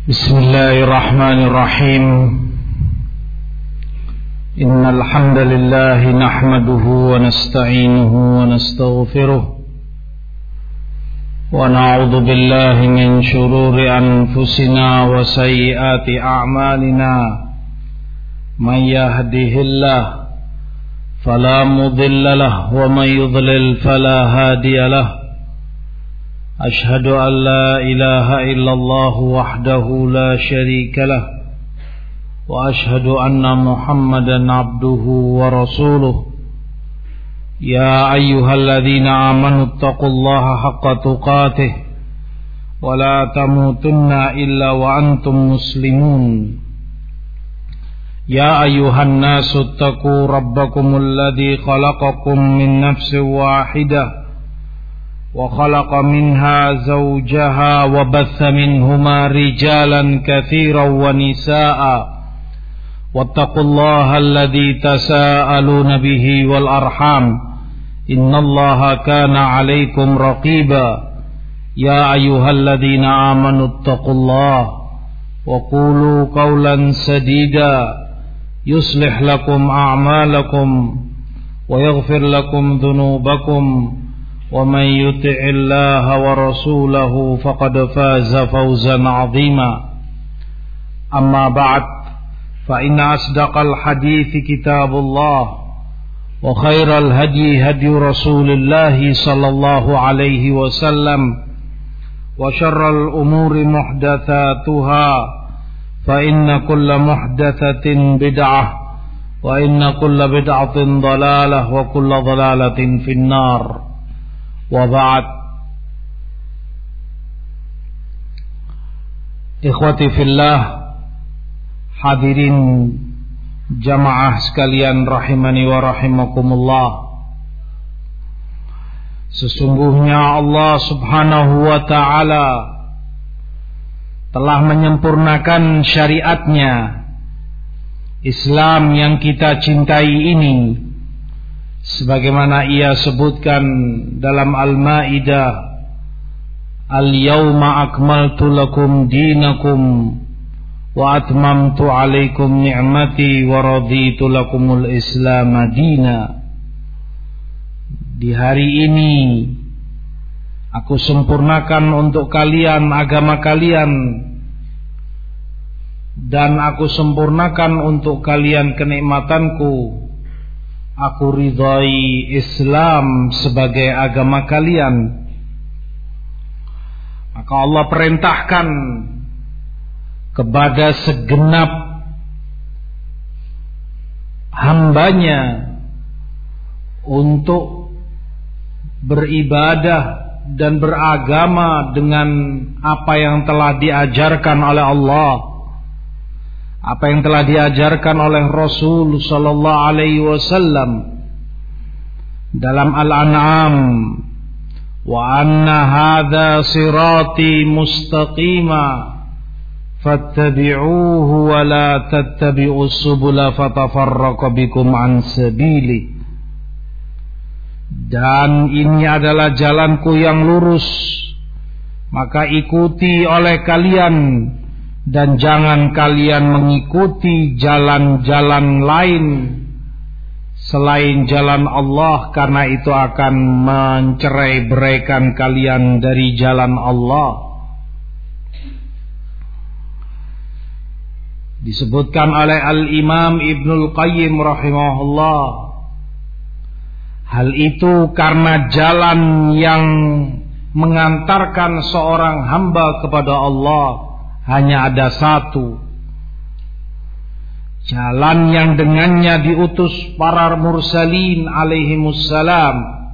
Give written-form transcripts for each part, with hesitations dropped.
بسم الله الرحمن الرحيم إن الحمد لله نحمده ونستعينه ونستغفره ونعوذ بالله من شرور أنفسنا وسيئات أعمالنا من يهده الله فلا مضل له ومن يضلل فلا هادي له أشهد أن لا إله إلا الله وحده لا شريك له وأشهد أن محمدا عبده ورسوله يا أيها الذين آمنوا اتقوا الله حق تقاته ولا تموتن إلا وأنتم مسلمون يا أيها الناس اتقوا ربكم الذي خلقكم من نفس واحدة وخلق منها زوجها وبث منهما رجالا كثيرا ونساء واتقوا الله الذي تساءلون به والأرحام إن الله كان عليكم رقيبا يا أيها الذين آمنوا اتقوا الله وقولوا قولا سديدا يصلح لكم أعمالكم ويغفر لكم ذنوبكم ومن يطع الله ورسوله فقد فاز فوزا عظيما أما بعد فإن أصدق الحديث كتاب الله وخير الهدي هدي رسول الله صلى الله عليه وسلم وشر الأمور محدثاتها فإن كل محدثة بدعة وإن كل بدعة ضلالة وكل ضلالة في النار وبعد. Ikhwati fillah, hadirin jamaah sekalian rahimani wa rahimakumullah. Sesungguhnya Allah subhanahu wa ta'ala telah menyempurnakan syariatnya Islam yang kita cintai ini, sebagaimana ia sebutkan dalam Al-Maidah, Al-yawma akmaltu lakum dinakum wa atmamtu alaikum ni'mati wa raditu lakumul islam dina. Di hari ini aku sempurnakan untuk kalian agama kalian, dan aku sempurnakan untuk kalian kenikmatanku. Aku ridhai Islam sebagai agama kalian. Maka Allah perintahkan kepada segenap hambanya untuk beribadah dan beragama dengan apa yang telah diajarkan oleh Allah, apa yang telah diajarkan oleh Rasul sallallahu alaihi wasallam dalam Al-An'am, wa anna hadza sirati mustaqima fattabi'uhu wa la tattabi'us subula fatafarraqa bikum an sabili. Dan ini adalah jalanku yang lurus, maka ikuti oleh kalian, dan jangan kalian mengikuti jalan-jalan lain selain jalan Allah, karena itu akan mencerai-beraikan kalian dari jalan Allah. Disebutkan oleh Al-Imam Ibnul Qayyim rahimahullah, hal itu karena jalan yang mengantarkan seorang hamba kepada Allah hanya ada satu, jalan yang dengannya diutus para mursalin alaihimussalam,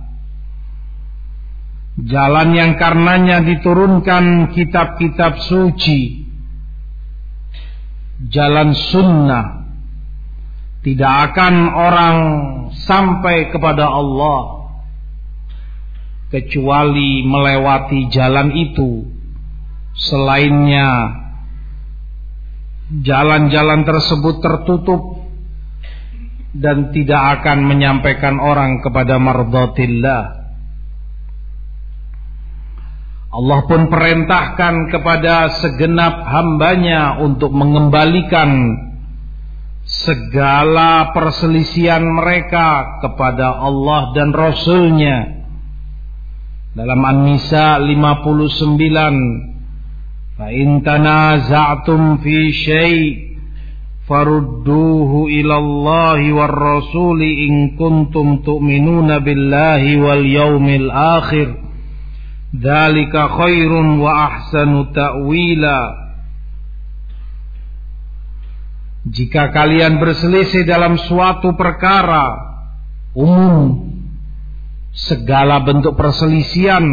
jalan yang karenanya diturunkan kitab-kitab suci, jalan sunnah. Tidak akan orang sampai kepada Allah kecuali melewati jalan itu. Selainnya jalan-jalan tersebut tertutup dan tidak akan menyampaikan orang kepada mardhatillah. Allah pun perintahkan kepada segenap hambanya untuk mengembalikan segala perselisihan mereka kepada Allah dan Rasulnya. Dalam An-Nisa 59, fa in tanaza'tum fi syai' farudduhu ila Allahi war rasuli in kuntum tu'minuna billahi wal yaumil akhir dzalika khairun wa ahsanu ta'wila. Jika kalian berselisih dalam suatu perkara umum, segala bentuk perselisihan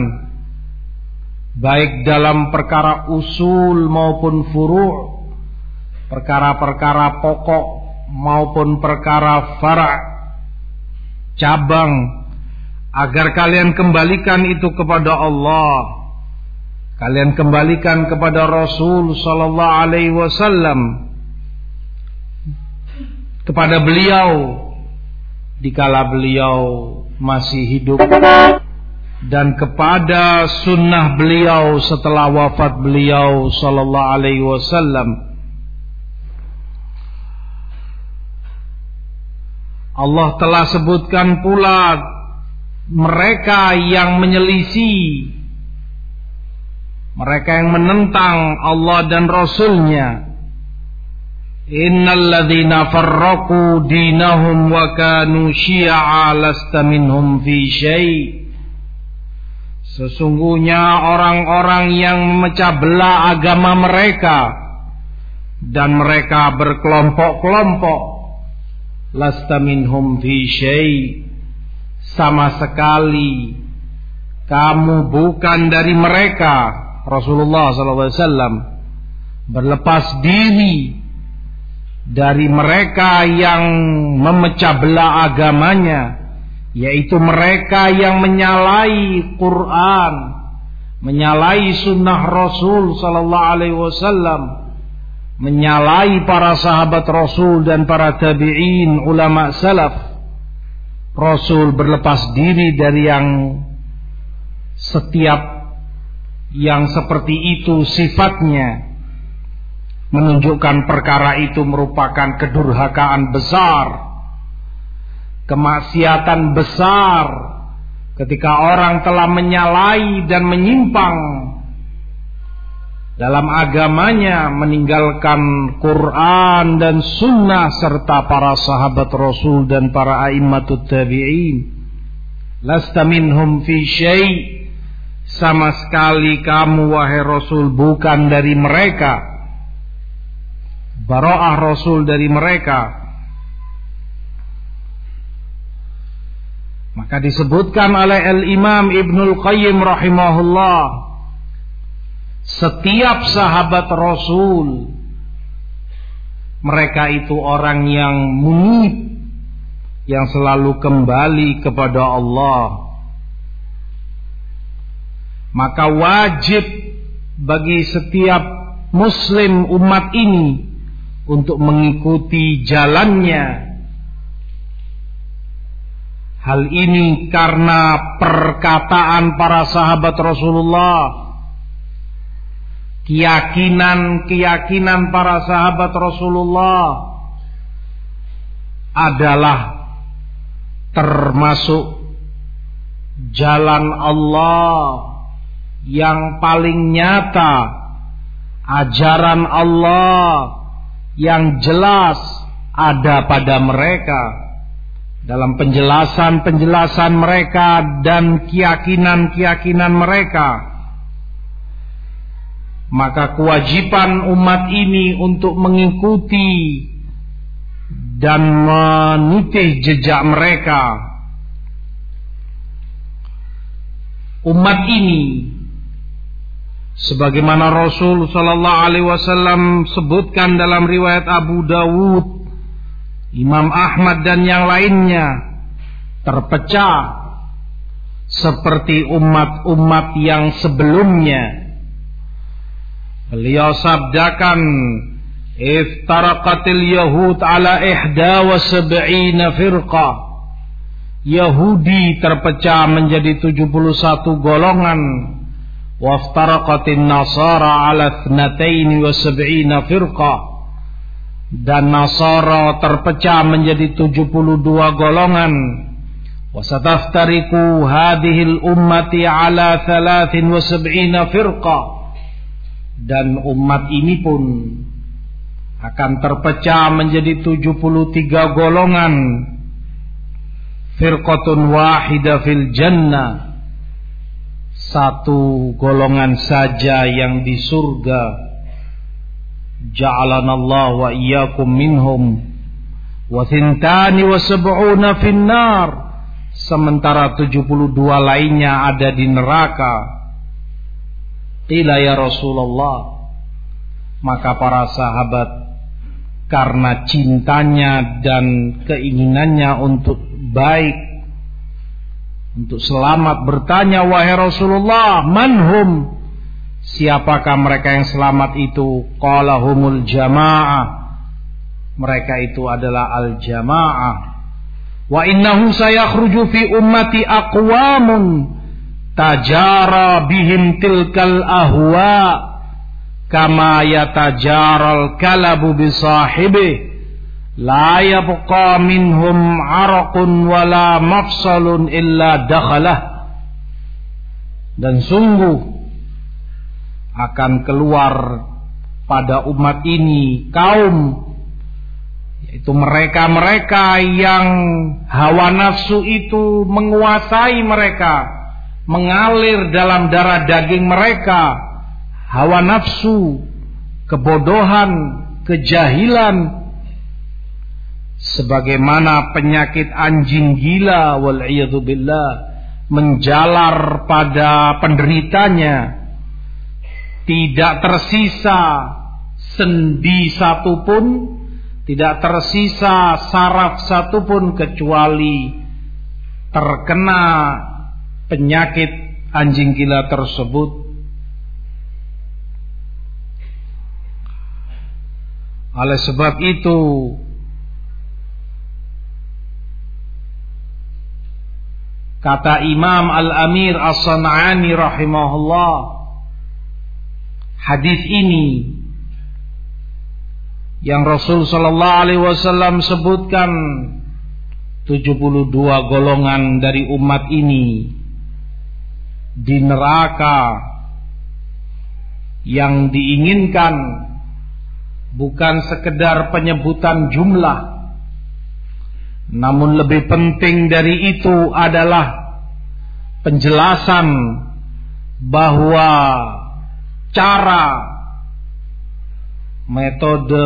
baik dalam perkara usul maupun furu', perkara-perkara pokok maupun perkara fara', cabang, agar kalian kembalikan itu kepada Allah, kalian kembalikan kepada Rasul sallallahu alaihi wasallam, kepada beliau dikala beliau masih hidup, dan kepada sunnah beliau setelah wafat beliau sallallahu alaihi wasallam. Allah telah sebutkan pula mereka yang menyelisih, mereka yang menentang Allah dan Rasulnya. Innal ladzina farraqu dinahum wa kanu syi'a lasta minhum fi syai'. Sesungguhnya orang-orang yang memecah belah agama mereka dan mereka berkelompok-kelompok, lasta minhum fi syai', sama sekali kamu bukan dari mereka. Rasulullah SAW berlepas diri dari mereka yang memecah belah agamanya, yaitu mereka yang menyalahi Quran, menyalahi sunnah Rasul SAW, menyalahi para sahabat Rasul dan para tabi'in, ulama salaf. Rasul berlepas diri dari yang setiap yang seperti itu sifatnya, menunjukkan perkara itu merupakan kedurhakaan besar, kemaksiatan besar, ketika orang telah menyalahi dan menyimpang dalam agamanya, meninggalkan Quran dan sunnah serta para sahabat Rasul dan para a'immatut tabi'in. Lasta minhum fi syai', sama sekali kamu wahai Rasul bukan dari mereka. Bara'ah Rasul dari mereka. Maka disebutkan oleh Al-Imam Ibnul Qayyim rahimahullah, setiap sahabat Rasul, mereka itu orang yang munib, yang selalu kembali kepada Allah. Maka wajib bagi setiap muslim umat ini untuk mengikuti jalannya. Hal ini karena perkataan para sahabat Rasulullah, keyakinan para sahabat Rasulullah adalah termasuk jalan Allah yang paling nyata, ajaran Allah yang jelas ada pada mereka, dalam penjelasan mereka dan keyakinan mereka. Maka kewajiban umat ini untuk mengikuti dan meniti jejak mereka. Umat ini, sebagaimana Rasul sallallahu alaihi wasallam sebutkan dalam riwayat Abu Dawud, Imam Ahmad dan yang lainnya, terpecah seperti umat-umat yang sebelumnya. Beliau sabdakan, iftaraqatil yahud ala 71 firqah. Yahudi terpecah menjadi 71 golongan. waftaraqatin nasara ala 72 firqah, dan Nasara terpecah menjadi 72 golongan. Wasataftariku hadhil ummati ala 73 firqah, dan umat ini pun akan terpecah menjadi 73 golongan. Firqatun wahidah fil jannah, satu golongan saja yang di surga. Ja'alanallahu wa iyyakum minhum. Wa 72 finnar, sementara 72 lainnya ada di neraka. Qila ya Rasulullah, maka para sahabat karena cintanya dan keinginannya untuk baik, untuk selamat, bertanya, wahai Rasulullah, manhum, siapakah mereka yang selamat itu? Qala humul jamaah, mereka itu adalah al-jamaah. Wa innahu sayakhruju fi ummati aqwamun tajara bihim tilkal ahwa kama yatajaral kalabu bisahibi la yabqa minhum araqun wala mafsalun illa dakhalah. Dan sungguh akan keluar pada umat ini kaum, yaitu mereka-mereka yang hawa nafsu itu menguasai mereka, mengalir dalam darah daging mereka. Hawa nafsu, kebodohan, kejahilan, sebagaimana penyakit anjing gila wal'iyadu billah menjalar pada penderitanya. Tidak tersisa sendi satupun, tidak tersisa saraf satupun kecuali terkena penyakit anjing gila tersebut. Oleh sebab itu, kata Imam Al-Amir As-San'ani rahimahullah, hadis ini yang Rasul sallallahu alaihi wasallam sebutkan 72 golongan dari umat ini di neraka, yang diinginkan bukan sekedar penyebutan jumlah, namun lebih penting dari itu adalah penjelasan bahwa cara, metode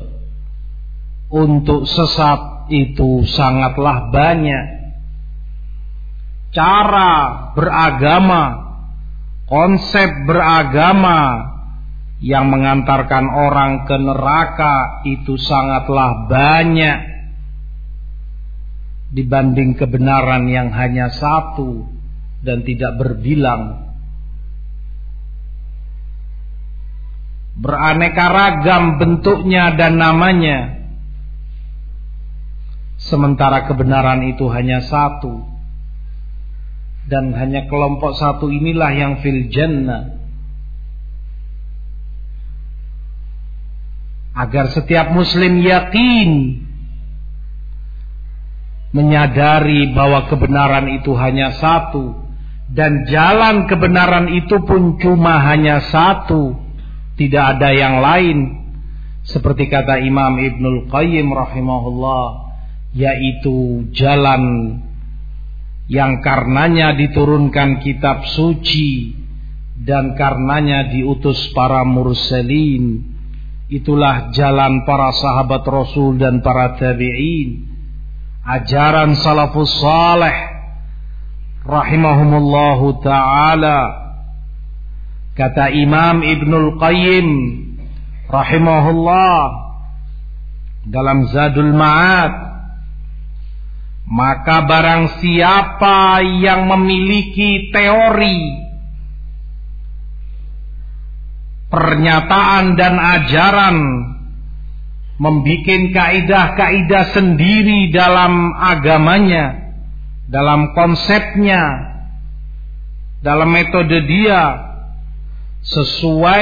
untuk sesat itu sangatlah banyak. Cara beragama, konsep beragama yang mengantarkan orang ke neraka itu sangatlah banyak dibanding kebenaran yang hanya satu dan tidak berbilang. Beraneka ragam bentuknya dan namanya, sementara kebenaran itu hanya satu, dan hanya kelompok satu inilah yang fil jannah. Agar setiap muslim yakin, menyadari bahwa kebenaran itu hanya satu, dan jalan kebenaran itu pun cuma hanya satu, tidak ada yang lain. Seperti kata Imam Ibnul Qayyim rahimahullah, yaitu jalan yang karenanya diturunkan kitab suci dan karenanya diutus para mursalin. Itulah jalan para sahabat Rasul dan para tabi'in, ajaran salafus salih rahimahumullahu ta'ala. Kata Imam Ibnul Qayyim rahimahullah dalam Zadul Ma'ad, maka barang siapa yang memiliki teori, pernyataan dan ajaran, membikin kaidah-kaidah sendiri dalam agamanya, dalam konsepnya, dalam metode dia, sesuai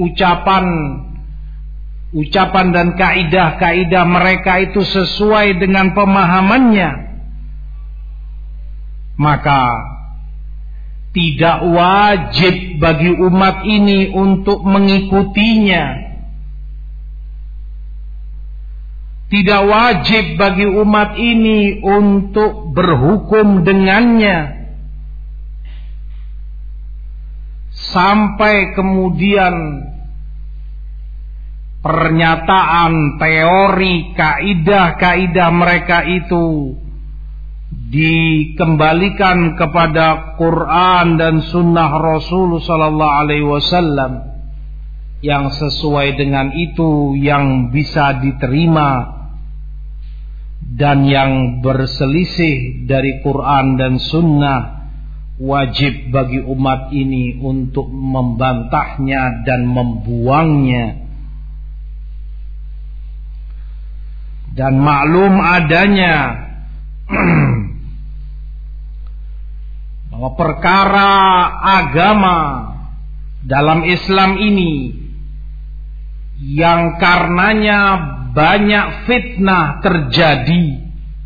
ucapan dan kaidah-kaidah mereka itu sesuai dengan pemahamannya, maka tidak wajib bagi umat ini untuk mengikutinya. Tidak wajib bagi umat ini untuk berhukum dengannya. Sampai kemudian pernyataan, teori, kaidah-kaidah mereka itu dikembalikan kepada Quran dan Sunnah Rasul sallallahu alaihi wasallam yang sesuai dengan itu yang bisa diterima, dan yang berselisih dari Quran dan Sunnah wajib bagi umat ini untuk membantahnya dan membuangnya. Dan maklum adanya bahwa perkara agama dalam Islam ini yang karenanya banyak fitnah terjadi,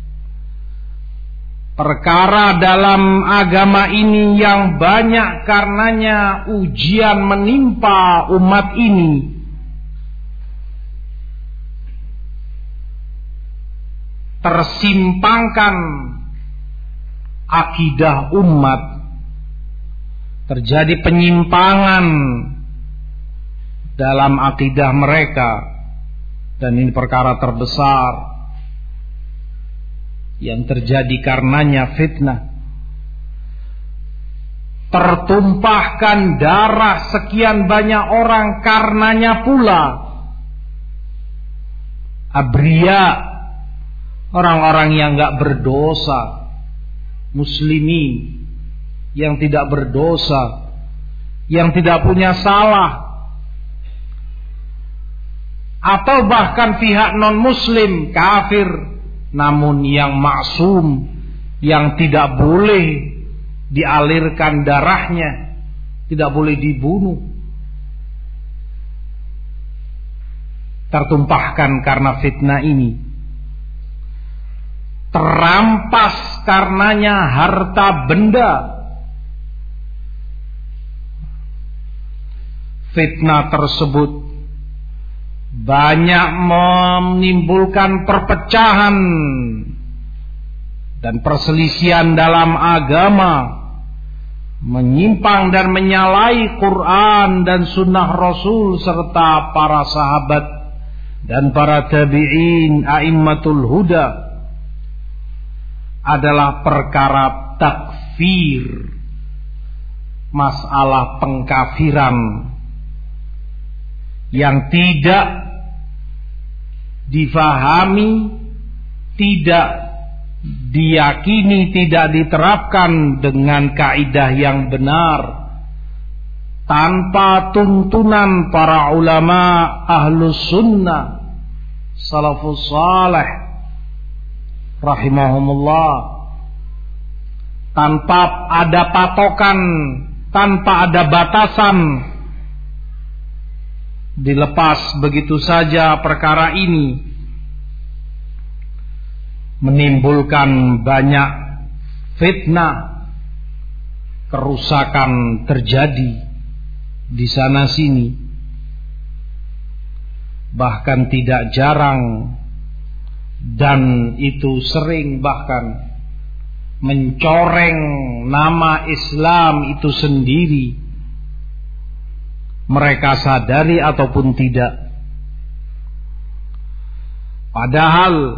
perkara dalam agama ini yang banyak karenanya ujian menimpa umat ini, tersimpangkan akidah umat, terjadi penyimpangan dalam akidah mereka, dan ini perkara terbesar yang terjadi karenanya fitnah. Tertumpahkan darah sekian banyak orang karenanya pula. Abria, orang-orang yang gak berdosa, muslimin yang tidak berdosa, yang tidak punya salah, atau bahkan pihak non-muslim kafir, namun yang maksum, yang tidak boleh dialirkan darahnya, tidak boleh dibunuh, tertumpahkan karena fitnah ini. Terampas karenanya harta benda. Fitnah tersebut banyak menimbulkan perpecahan dan perselisihan dalam agama, menyimpang dan menyalahi Quran dan Sunnah Rasul serta para sahabat dan para tabi'in a'immatul huda, adalah perkara takfir, masalah pengkafiran yang tidak difahami, tidak diyakini, tidak diterapkan dengan kaidah yang benar, tanpa tuntunan para ulama ahlus sunnah salafus salih rahimahumullah, tanpa ada patokan, tanpa ada batasan. Dilepas begitu saja perkara ini menimbulkan banyak fitnah, kerusakan terjadi di sana sini. Bahkan tidak jarang, dan itu sering bahkan mencoreng nama Islam itu sendiri, mereka sadari ataupun tidak. Padahal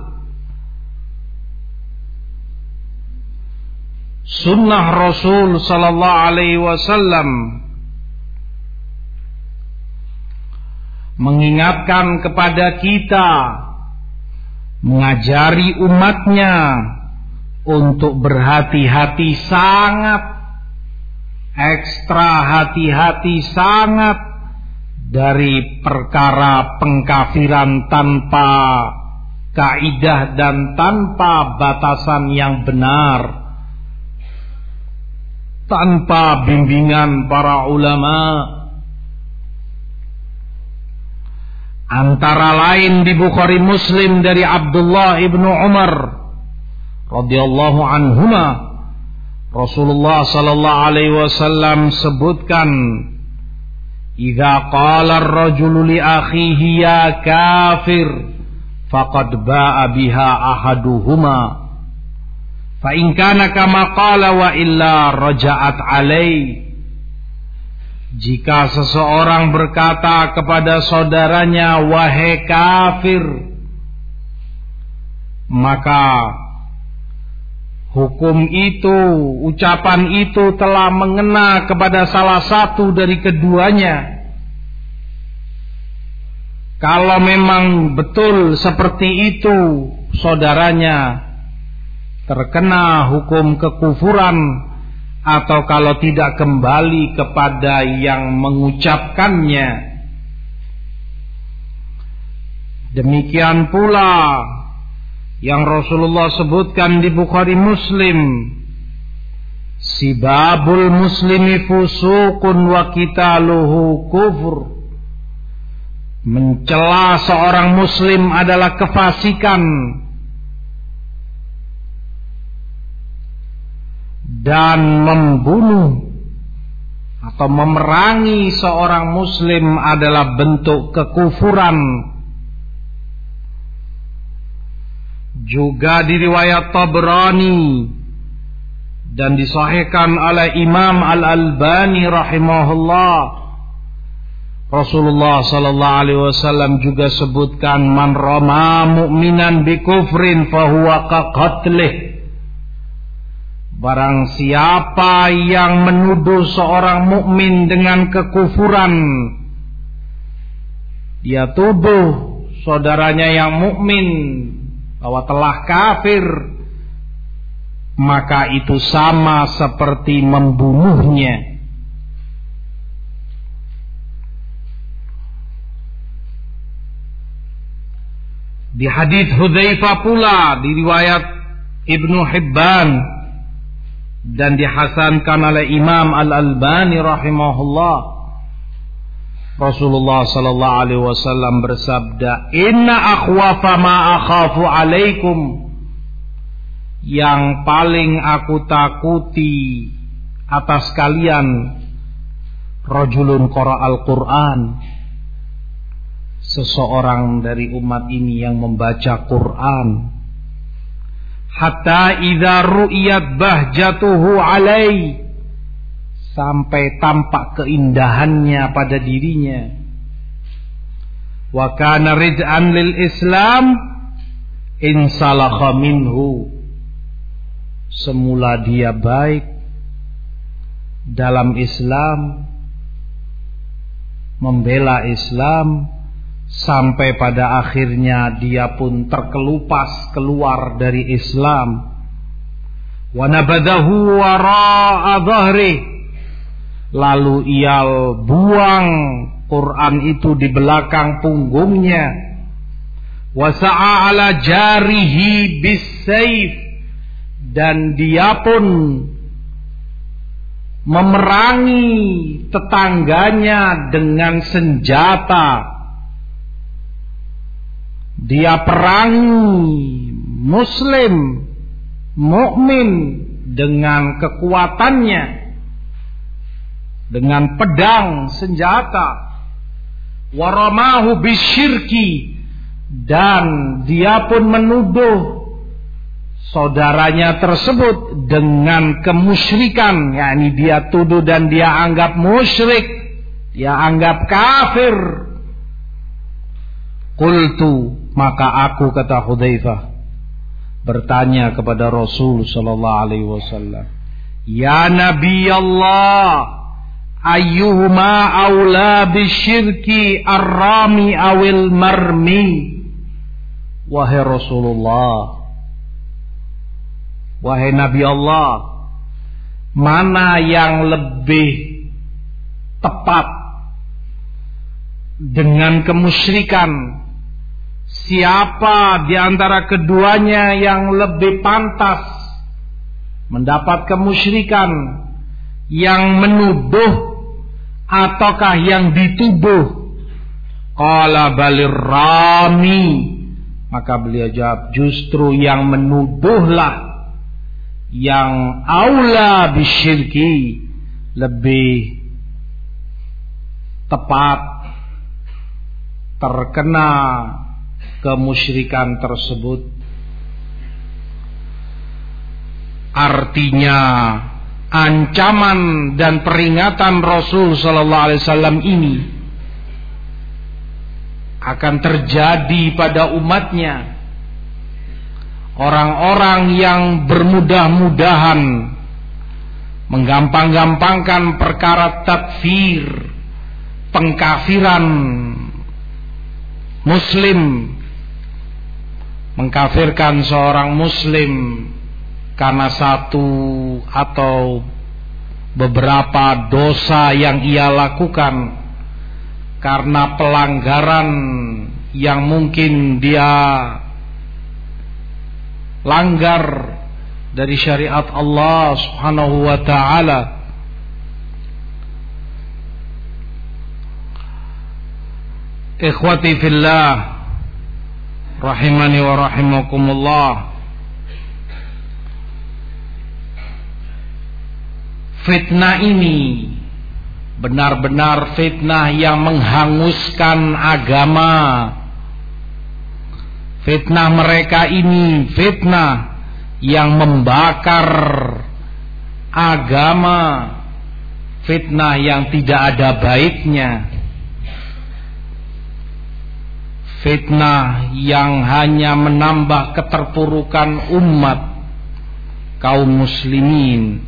sunnah Rasul sallallahu alaihi wasallam mengingatkan kepada kita, mengajari umatnya untuk berhati-hati, sangat ekstra hati-hati sangat dari perkara pengkafiran tanpa kaidah dan tanpa batasan yang benar, tanpa bimbingan para ulama, Antara lain di Bukhari Muslim dari Abdullah ibnu Umar radhiyallahu anhuma, Rasulullah sallallahu alaihi wasallam sebutkan, "Idza qala ar-rajulu li akhihi ya kafir, faqad ba'a biha ahaduhuma. Fa in kana kama qala wa illa raja'at alaihi." Jika seseorang berkata kepada saudaranya, "Wahai kafir," maka hukum itu, ucapan itu telah mengena kepada salah satu dari keduanya. Kalau memang betul seperti itu, saudaranya terkena hukum kekufuran, atau kalau tidak kembali kepada yang mengucapkannya. Demikian pula yang Rasulullah sebutkan di Bukhari Muslim, "Sibabul muslimi fusuqun wa qitaluhu kufur." Mencela seorang muslim adalah kefasikan, dan membunuh atau memerangi seorang muslim adalah bentuk kekufuran. Juga di riwayat Tabrani dan disahihkan oleh Imam Al-Albani rahimahullah, Rasulullah sallallahu alaihi wasallam juga sebutkan, "Man rama mu'minan bi kufrin fahuwa ka qatlih." Barang siapa yang menuduh seorang mukmin dengan kekufuran, dia tuduh saudaranya yang mukmin bahwa telah kafir, maka itu sama seperti membunuhnya. Di hadits Hudzaifah pula, di riwayat Ibnu Hibban dan dihasankan oleh Imam Al-Albani rahimahullah, Rasulullah sallallahu alaihi wasallam bersabda, "Inna akhwafa ma akhafu alaikum." Yang paling aku takuti atas kalian, rajulun qara'al Qur'an, seseorang dari umat ini yang membaca Quran, hatta idza ru'iyat bahjatuhu alai, sampai tampak keindahannya pada dirinya, wa kana rid'an lil Islam insalakha minhu, semula dia baik dalam Islam, membela Islam, sampai pada akhirnya dia pun terkelupas keluar dari Islam. Wa nabadahu wara'a dhahri, lalu ia buang Quran itu di belakang punggungnya. Wa sa'a ala jarihi bis-sayf, dan dia pun memerangi tetangganya dengan senjata. Dia perangi muslim mukmin dengan kekuatannya, dengan pedang senjata. Waramahu bisyirki, dan dia pun menuduh saudaranya tersebut dengan kemusyrikan, yakni dia tuduh dan dia anggap musyrik, dia anggap kafir. Qultu, maka aku, kata Hudzaifah, bertanya kepada Rasul sallallahu alaihi wasallam, "Ya Nabi Allah, ayyuhuma aula bisyirki ar-rami awil marmi?" Wahai Rasulullah, wahai Nabi Allah, mana yang lebih tepat dengan kemusyrikan? Siapa di antara keduanya yang lebih pantas mendapat kemusyrikan? Yang menuduh ataukah yang dituduh? Qala balir rami, maka beliau jawab, justru yang menuduhlah yang aula bisyirki, lebih tepat terkena kemusyrikan tersebut. Artinya ancaman dan peringatan Rasul sallallahu alaihi wasallam ini akan terjadi pada umatnya. Orang-orang yang bermudah-mudahan menggampang-gampangkan perkara takfir, pengkafiran muslim, mengkafirkan seorang muslim karena satu atau beberapa dosa yang ia lakukan, karena pelanggaran yang mungkin dia langgar dari syariat Allah Subhanahu wa ta'ala. Ikhwati fillah rahimani wa rahimakumullah, fitnah ini benar-benar fitnah yang menghanguskan agama. Fitnah mereka ini fitnah yang membakar agama, fitnah yang tidak ada baiknya, fitnah yang hanya menambah keterpurukan umat kaum muslimin,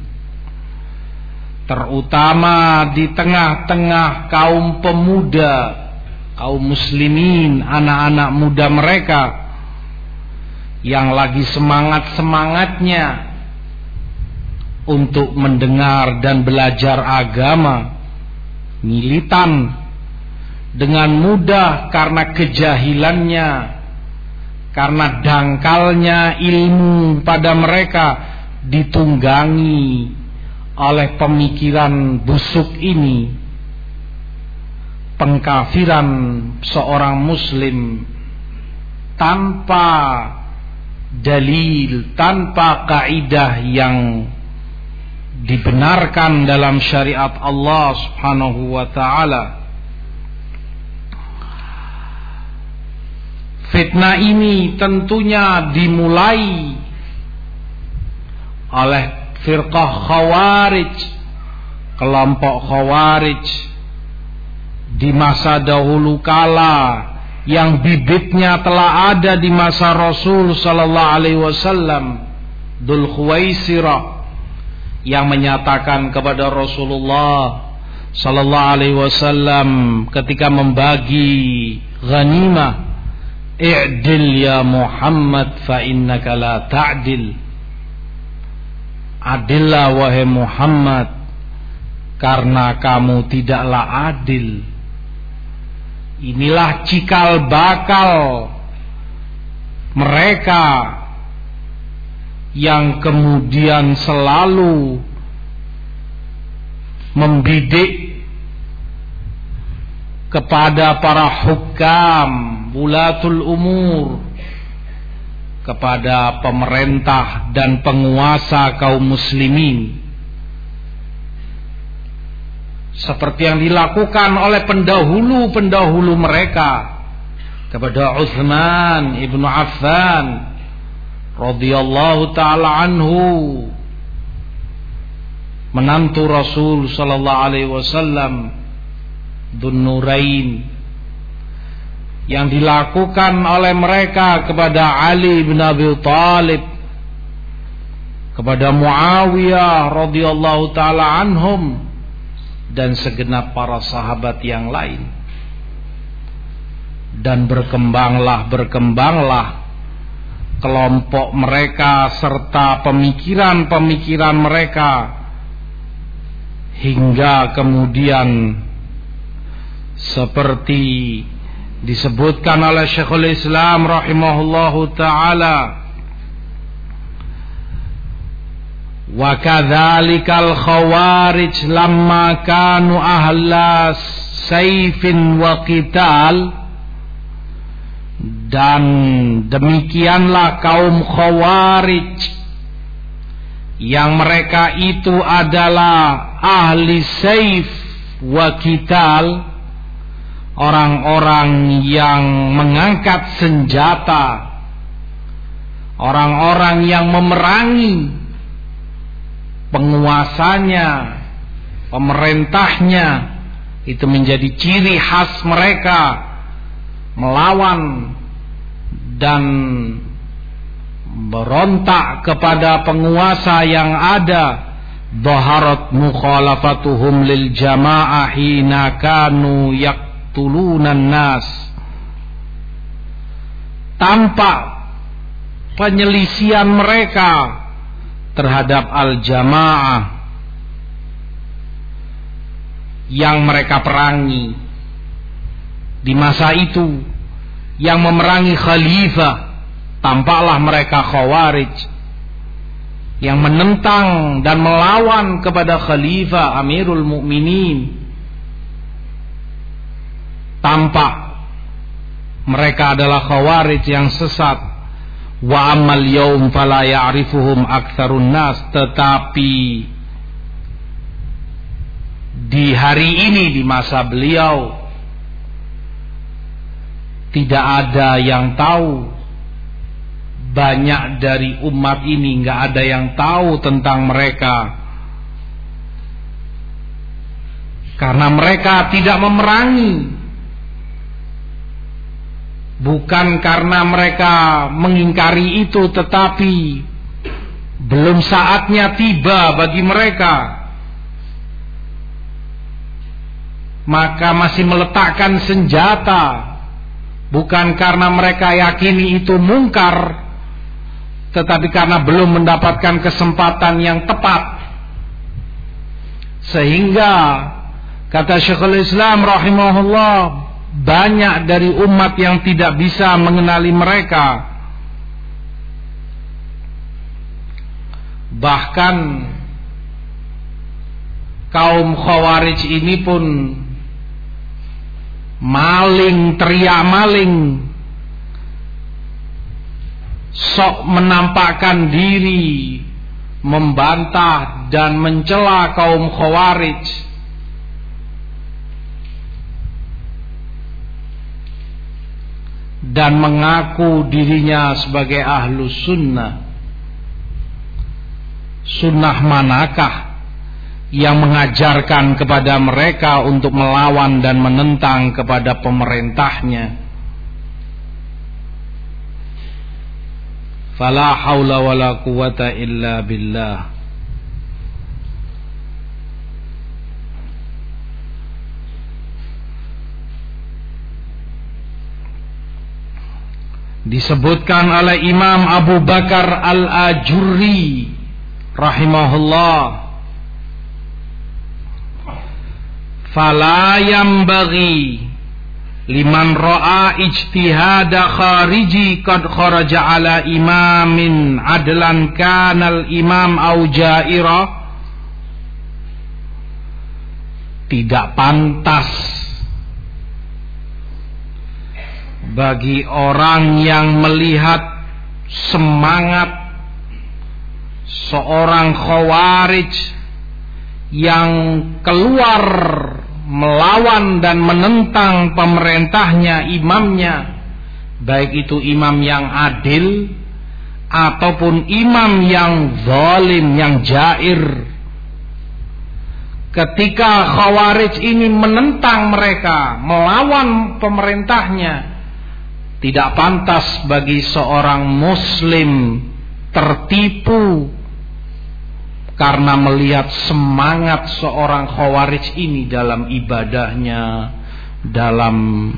terutama di tengah-tengah kaum pemuda, kaum muslimin, anak-anak muda mereka yang lagi semangat-semangatnya untuk mendengar dan belajar agama, militan dengan mudah karena kejahilannya, karena dangkalnya ilmu pada mereka, ditunggangi oleh pemikiran busuk ini, pengkafiran seorang muslim tanpa dalil, tanpa kaidah yang dibenarkan dalam syariat Allah Subhanahu wa ta'ala. Fitnah ini tentunya dimulai oleh firqah Khawarij, kelompok Khawarij di masa dahulu kala, yang bibitnya telah ada di masa Rasul sallallahu alaihi wasallam. Dzul Khuwaisirah yang menyatakan kepada Rasulullah sallallahu alaihi wasallam ketika membagi ghanimah, i'dil ya Muhammad fa innaka la ta'dil. Adillah wahai Muhammad, karena kamu tidaklah adil. Inilah cikal bakal mereka yang kemudian selalu membidik kepada para hukam, wulatul umur, kepada pemerintah dan penguasa kaum muslimin, seperti yang dilakukan oleh pendahulu-pendahulu mereka kepada Utsman ibnu Affan radhiyallahu ta'ala anhu, menantu Rasul sallallahu alaihi wasallam, Dzun Nurain, yang dilakukan oleh mereka kepada Ali bin Abi Thalib, kepada Muawiyah radhiyallahu ta'ala anhum, dan segenap para sahabat yang lain. Dan berkembanglah kelompok mereka serta pemikiran-pemikiran mereka, hingga kemudian seperti disebutkan oleh Syekhul Islam rahimahullahu ta'ala, wa kadzalikal khawarij lamma kanu ahla sayfin wa qital Dan demikianlah kaum Khawarij, yang mereka itu adalah ahli saif wa qital, orang-orang yang mengangkat senjata, orang-orang yang memerangi penguasanya, pemerintahnya. Itu menjadi ciri khas mereka, melawan dan berontak kepada penguasa yang ada. Dhaharat mukhalafatuhum lil jamaah hina kanu yaqtulunan nas. Tampak penyelisihan mereka terhadap al-jamaah yang mereka perangi di masa itu, yang memerangi khalifah. Tampaklah mereka Khawarij yang menentang dan melawan kepada khalifah Amirul Mukminin. Tampak mereka adalah Khawarij yang sesat. Wa ammal yaum fala ya'rifuhum aktsarun nas. Tetapi di hari ini, di masa beliau, tidak ada yang tahu. Banyak dari umat ini nggak ada yang tahu tentang mereka, karena mereka tidak memerangi. Bukan karena mereka mengingkari itu, tetapi belum saatnya tiba bagi mereka, maka masih meletakkan senjata. Bukan karena mereka yakini itu mungkar, tetapi karena belum mendapatkan kesempatan yang tepat. Sehingga kata Syekhul Islam rahimahullah, banyak dari umat yang tidak bisa mengenali mereka. Bahkan kaum Khawarij ini pun maling teriak maling, sok menampakkan diri, membantah dan mencela kaum Khawarij. Dan mengaku dirinya sebagai ahlu sunnah. Sunnah manakah yang mengajarkan kepada mereka untuk melawan dan menentang kepada pemerintahnya? Fala haula wala quwata illa billah. Disebutkan oleh Imam Abu Bakar Al-Ajurri rahimahullah, fala yambaghi liman ra'a ijtihada khariji qad kharaja ala imamin adlan kanal imam au jaira. Tidak pantas bagi orang yang melihat semangat seorang Khawarij yang keluar melawan dan menentang pemerintahnya, imamnya, baik itu imam yang adil ataupun imam yang zalim, yang jair. Ketika Khawarij ini menentang mereka, melawan pemerintahnya, tidak pantas bagi seorang muslim tertipu karena melihat semangat seorang Khawarij ini dalam ibadahnya, dalam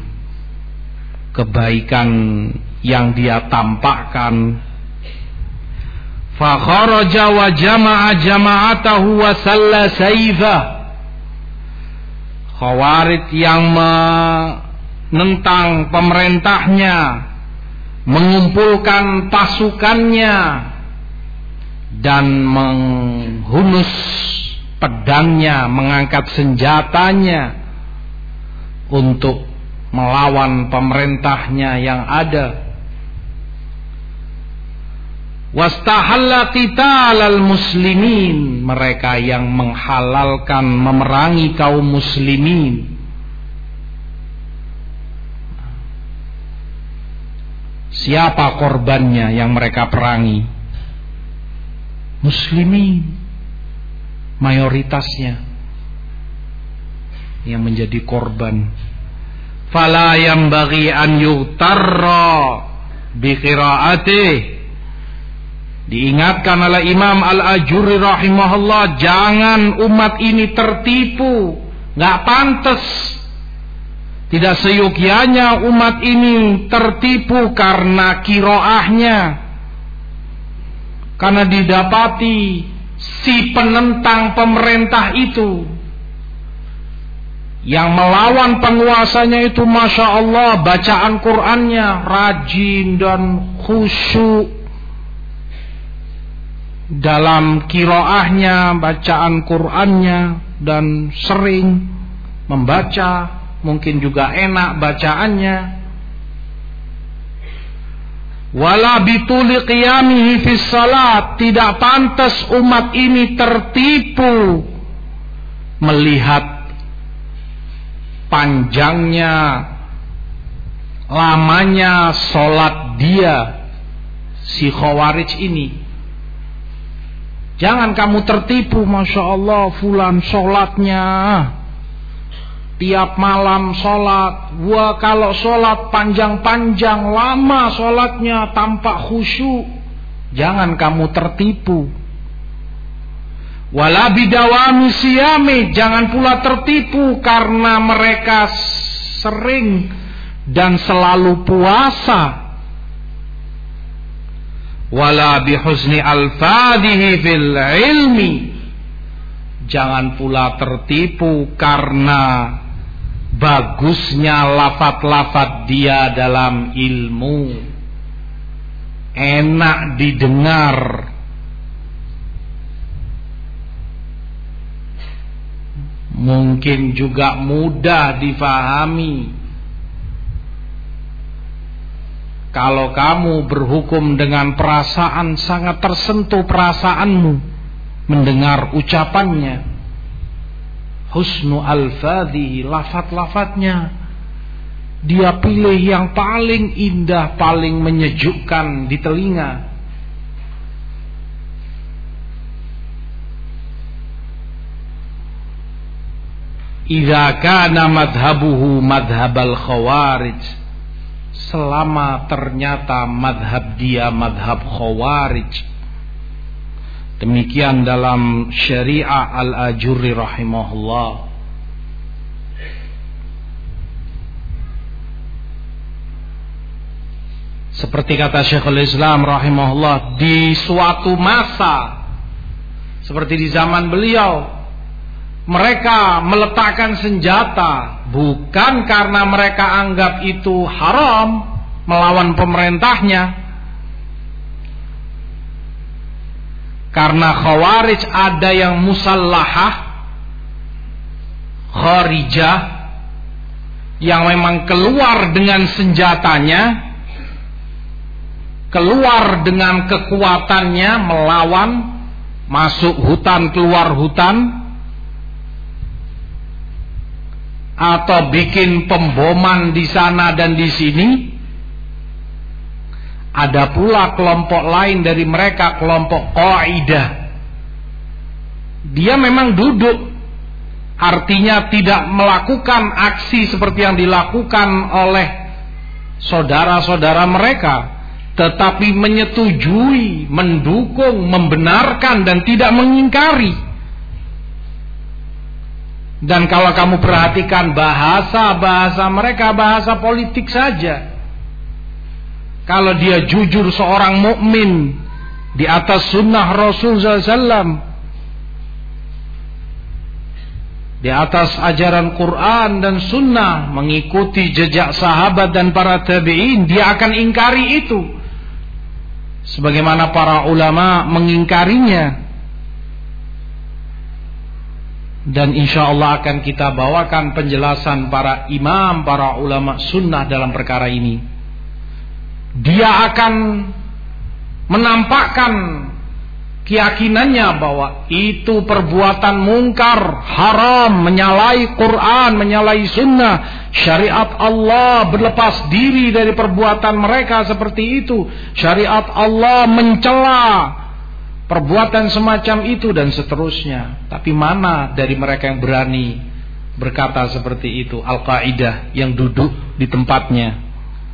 kebaikan yang dia tampakkan. Fa kharaja wa jama'a jama'atahu wa salla sayfah. Khawarij yang menentang pemerintahnya, mengumpulkan pasukannya dan menghunus pedangnya, mengangkat senjatanya untuk melawan pemerintahnya yang ada. Wastahalla qitalal muslimin, mereka yang menghalalkan memerangi kaum muslimin. Siapa korbannya yang mereka perangi? Muslimin, mayoritasnya yang menjadi korban. Fala yanbaghi an yughtarra bi qiraatih. Diingatkan oleh Imam Al-Ajurri rahimahullah, jangan umat ini tertipu, nggak pantas. Tidak seyogyanya umat ini tertipu karena kiroahnya, karena didapati si penentang pemerintah itu yang melawan penguasanya itu, Masya Allah, bacaan Qur'annya rajin dan khusyuk dalam kiroahnya, bacaan Qur'annya, dan sering membaca, mungkin juga enak bacaannya. Wala bituli qiyamihi fis salat, tidak pantas umat ini tertipu melihat panjangnya, lamanya salat dia, si Khawarij ini. Jangan kamu tertipu, Masya Allah, fulan sholatnya tiap malam sholat. Wah, kalau sholat panjang-panjang, lama sholatnya, tampak khusyuk. Jangan kamu tertipu. Wala bidawami siyami, jangan pula tertipu karena mereka sering dan selalu puasa. Wala bihusni alfadhihi fil ilmi, jangan pula tertipu karena bagusnya lafaz-lafaz dia dalam ilmu, enak didengar, mungkin juga mudah difahami. Kalau kamu berhukum dengan perasaan, sangat tersentuh perasaanmu mendengar ucapannya. Husnu al-fadhi, lafaz-lafaznya dia pilih yang paling indah, paling menyejukkan di telinga. Idza kana madhabuhu madhabal khawarij, selama ternyata madhab dia madhab Khawarij. Demikian dalam Syariah Al-Ajurri rahimahullah. Seperti kata Syekhul Islam rahimahullah, di suatu masa seperti di zaman beliau, mereka meletakkan senjata bukan karena mereka anggap itu haram melawan pemerintahnya. Karena Khawarij ada yang musallahah, kharijah, yang memang keluar dengan senjatanya, keluar dengan kekuatannya, melawan, masuk hutan, keluar hutan, atau bikin pemboman di sana dan di sini. Ada pula kelompok lain dari mereka, kelompok Qaidah. Dia memang duduk, artinya tidak melakukan aksi seperti yang dilakukan oleh saudara-saudara mereka, tetapi menyetujui, mendukung, membenarkan, dan tidak mengingkari. Dan kalau kamu perhatikan bahasa mereka, bahasa politik saja. Kalau dia jujur seorang mukmin di atas sunnah Rasul SAW, di atas ajaran Quran dan sunnah, mengikuti jejak sahabat dan para tabi'in, dia akan ingkari itu, sebagaimana para ulama mengingkarinya. Dan insya Allah akan kita bawakan penjelasan para imam, para ulama sunnah dalam perkara ini. Dia akan menampakkan keyakinannya bahwa itu perbuatan mungkar, haram, menyalahi Quran, menyalahi sunnah, syariat Allah, berlepas diri dari perbuatan mereka seperti itu. Syariat Allah mencela perbuatan semacam itu dan seterusnya. Tapi mana dari mereka yang berani berkata seperti itu? Al-Qaeda yang duduk di tempatnya,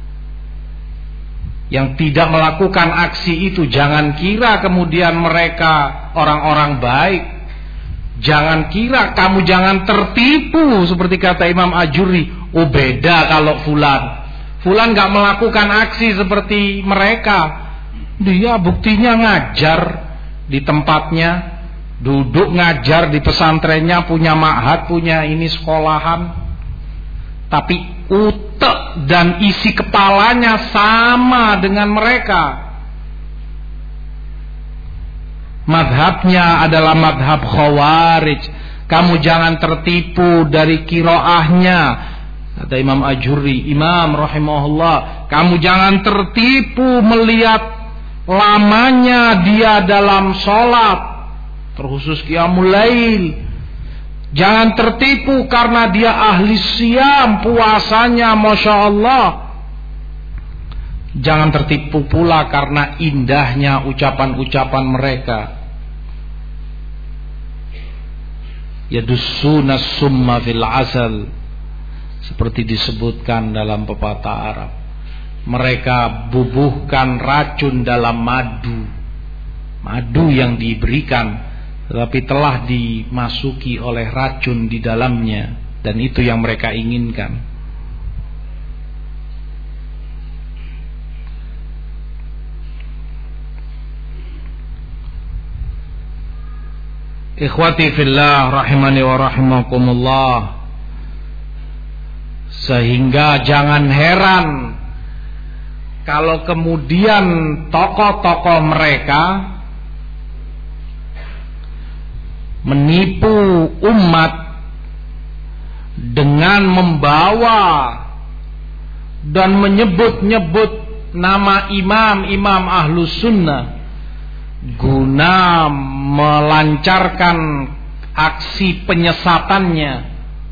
yang tidak melakukan aksi itu, jangan kira kemudian mereka orang-orang baik. Jangan kira, kamu jangan tertipu seperti kata Imam Ajuri. Oh beda kalau Fulan gak melakukan aksi seperti mereka. Dia buktinya ngajar di tempatnya, duduk ngajar di pesantrennya, punya ma'had, punya ini sekolahan. Tapi utek dan isi kepalanya sama dengan mereka. Madhabnya adalah madhab khawarij. Kamu jangan tertipu dari kiroahnya, kata Imam Ajuri, Imam rahimahullah. Kamu jangan tertipu melihat lamanya dia dalam sholat, terkhusus qiyamul lail. Jangan tertipu karena dia ahli siam, puasanya Masya Allah. Jangan tertipu pula karena indahnya ucapan-ucapan mereka. Yadussuna summa fil asal, seperti disebutkan dalam pepatah Arab. Mereka bubuhkan racun dalam madu. Madu yang diberikan, tetapi telah dimasuki oleh racun di dalamnya. Dan itu yang mereka inginkan. Ikhwati fillah rahimani wa rahimakumullah. Sehingga jangan heran kalau kemudian tokoh-tokoh mereka menipu umat dengan membawa dan menyebut-nyebut nama imam-imam ahlus sunnah guna melancarkan aksi penyesatannya.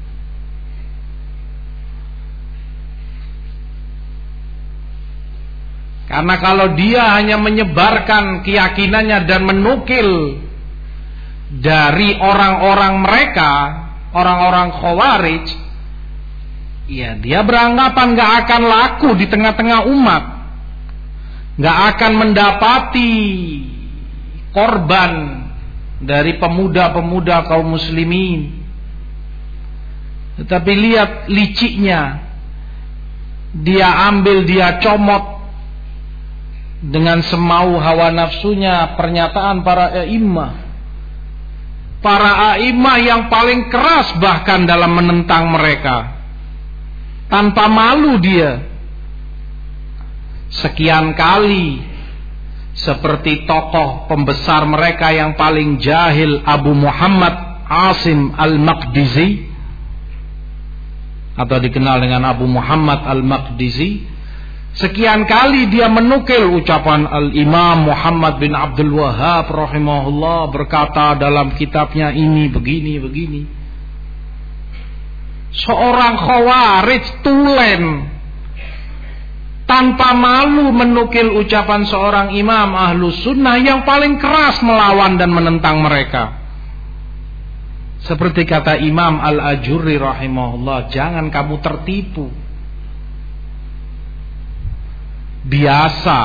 Karena kalau dia hanya menyebarkan keyakinannya dan menukil dari orang-orang mereka, orang-orang khawarij, ya dia beranggapan gak akan laku di tengah-tengah umat, gak akan mendapati korban dari pemuda-pemuda kaum muslimin. Tetapi lihat liciknya, dia ambil, dia comot dengan semau hawa nafsunya pernyataan para a'immah. Para a'immah yang paling keras bahkan dalam menentang mereka. Tanpa malu dia. Sekian kali seperti tokoh pembesar mereka yang paling jahil, Abu Muhammad Asim Al-Maqdizi, atau dikenal dengan Abu Muhammad Al-Maqdizi. Sekian kali dia menukil ucapan Al-Imam Muhammad bin Abdul Wahhab rahimahullah, berkata dalam kitabnya ini begini. Seorang khawarij tulen tanpa malu menukil ucapan seorang imam ahlus sunnah yang paling keras melawan dan menentang mereka. Seperti kata Imam Al-Ajurri rahimahullah, jangan kamu tertipu. Biasa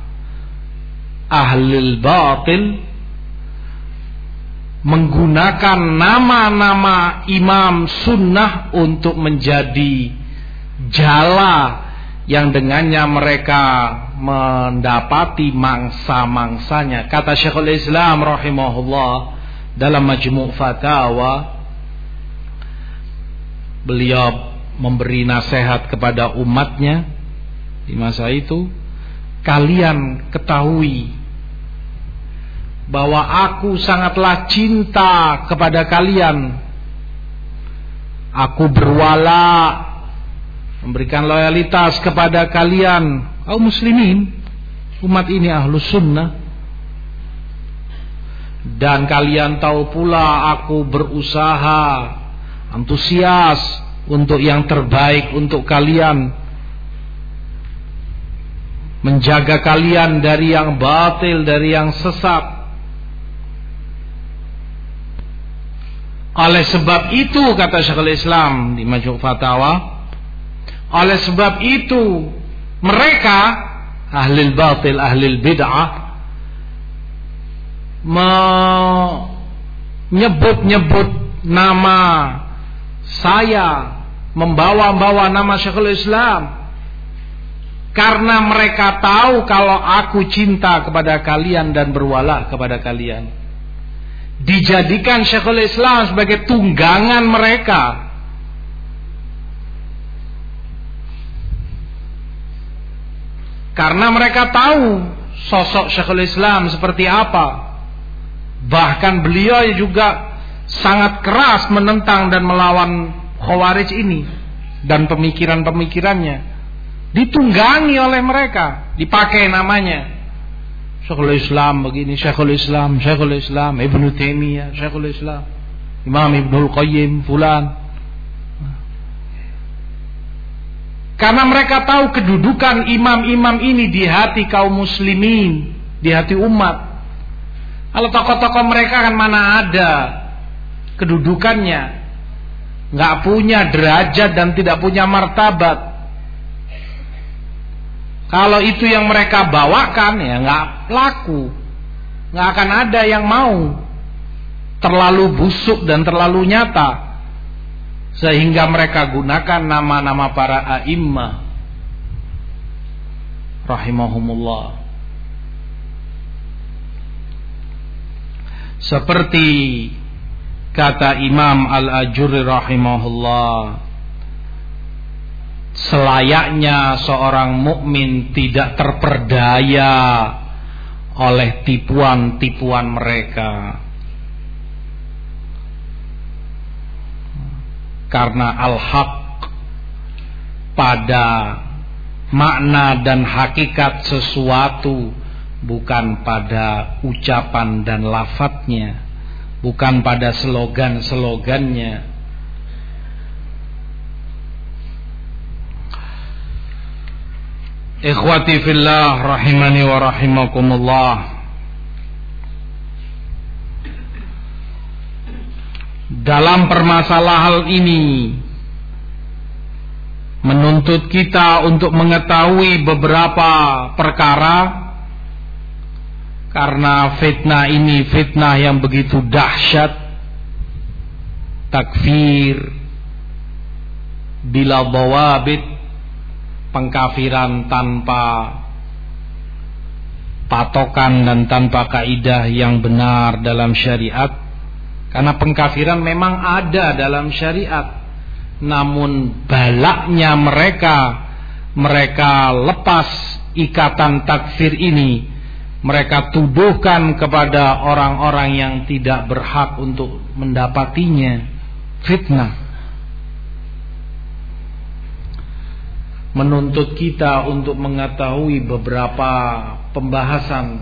ahlul batil menggunakan nama-nama imam sunnah untuk menjadi jala yang dengannya mereka mendapati mangsa-mangsanya. Kata Syekhul Islam rahimahullah dalam Majmu' Fatawa, beliau memberi nasihat kepada umatnya di masa itu, kalian ketahui bahwa aku sangatlah cinta kepada kalian Aku berwala, memberikan loyalitas kepada kalian kaum muslimin, umat ini ahlus sunnah. Dan kalian tahu pula aku berusaha antusias untuk yang terbaik untuk kalian, menjaga kalian dari yang batil, dari yang sesat. Oleh sebab itu, kata Syekhul Islam di Majmu' Fatawa, oleh sebab itu mereka ahlul batil, ahlul bid'ah menyebut-nyebut nama saya, membawa-bawa nama Syekhul Islam, karena mereka tahu kalau aku cinta kepada kalian dan berwala kepada kalian. Dijadikan Syekhul Islam sebagai tunggangan mereka. Karena mereka tahu sosok Syekhul Islam seperti apa. Bahkan beliau juga sangat keras menentang dan melawan Khawarij ini dan pemikiran-pemikirannya. Ditunggangi oleh mereka, dipakai namanya. Syekhul Islam begini, Syekhul Islam, Syekhul Islam, Ibnu Taimiyah, Syekhul Islam, Imam Ibnul Qayyim, fulan. Karena mereka tahu kedudukan imam-imam ini di hati kaum muslimin, di hati umat. Kalau tokoh-tokoh mereka kan mana ada kedudukannya, nggak punya derajat dan tidak punya martabat. Kalau itu yang mereka bawakan, ya nggak laku, nggak akan ada yang mau. Terlalu busuk dan terlalu nyata, sehingga mereka gunakan nama-nama para a'immah rahimahumullah. Seperti kata Imam Al-Ajurri rahimahullah, selayaknya seorang mukmin tidak terperdaya oleh tipuan-tipuan mereka, karena al-haq pada makna dan hakikat sesuatu bukan pada ucapan dan lafadznya, bukan pada slogan-slogannya. Ikhwati fillah rahimani wa rahimakumullah. Dalam permasalahan ini menuntut kita untuk mengetahui beberapa perkara, karena fitnah ini fitnah yang begitu dahsyat. Takfir bila dawabit, pengkafiran tanpa patokan dan tanpa kaidah yang benar dalam syariat. Karena pengkafiran memang ada dalam syariat, namun balaknya mereka lepas ikatan takfir ini, mereka tuduhkan kepada orang-orang yang tidak berhak untuk mendapatinya. Fitnah. Menuntut kita untuk mengetahui beberapa pembahasan,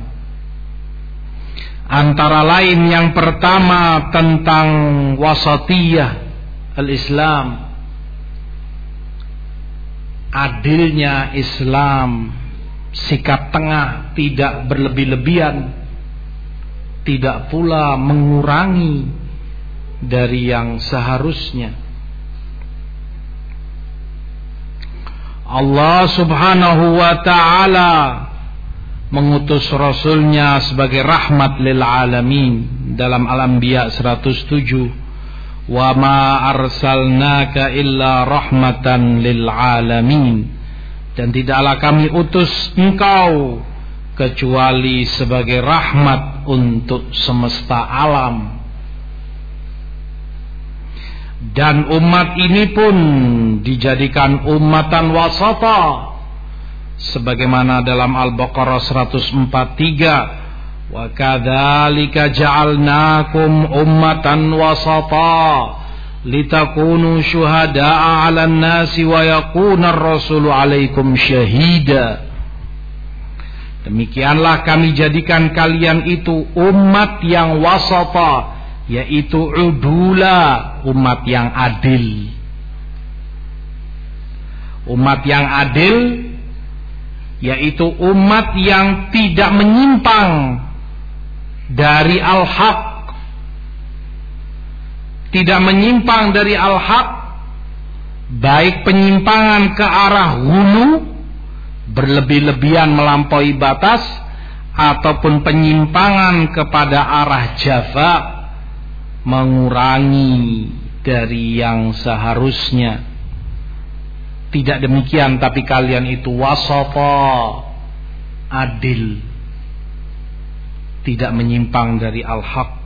antara lain yang pertama tentang wasatiyah al-Islam, adilnya Islam, sikap tengah, tidak berlebih-lebihan, tidak pula mengurangi dari yang seharusnya. Allah subhanahu wa ta'ala mengutus Rasulnya sebagai rahmat lil alamin dalam Al-Anbiya 107. Wa ma arsalnaka illa rahmatan lil alamin. Dan tidaklah kami utus engkau kecuali sebagai rahmat untuk semesta alam. Dan umat ini pun dijadikan ummatan wasata, sebagaimana dalam Al-Baqarah 143, wa kadzalika ja'alnakum ummatan wasata litakunu syuhada'a 'alan nasi wa yakuna ar-rasulu 'alaikum syahida. Demikianlah kami jadikan kalian itu umat yang wasata, yaitu udula, umat yang adil. Umat yang adil yaitu umat yang tidak menyimpang dari al-haq, tidak menyimpang dari al-haq, baik penyimpangan ke arah hulu, berlebih-lebihan melampaui batas, ataupun penyimpangan kepada arah jafa, mengurangi dari yang seharusnya. Tidak demikian, tapi kalian itu wasata, adil, tidak menyimpang dari al-haq.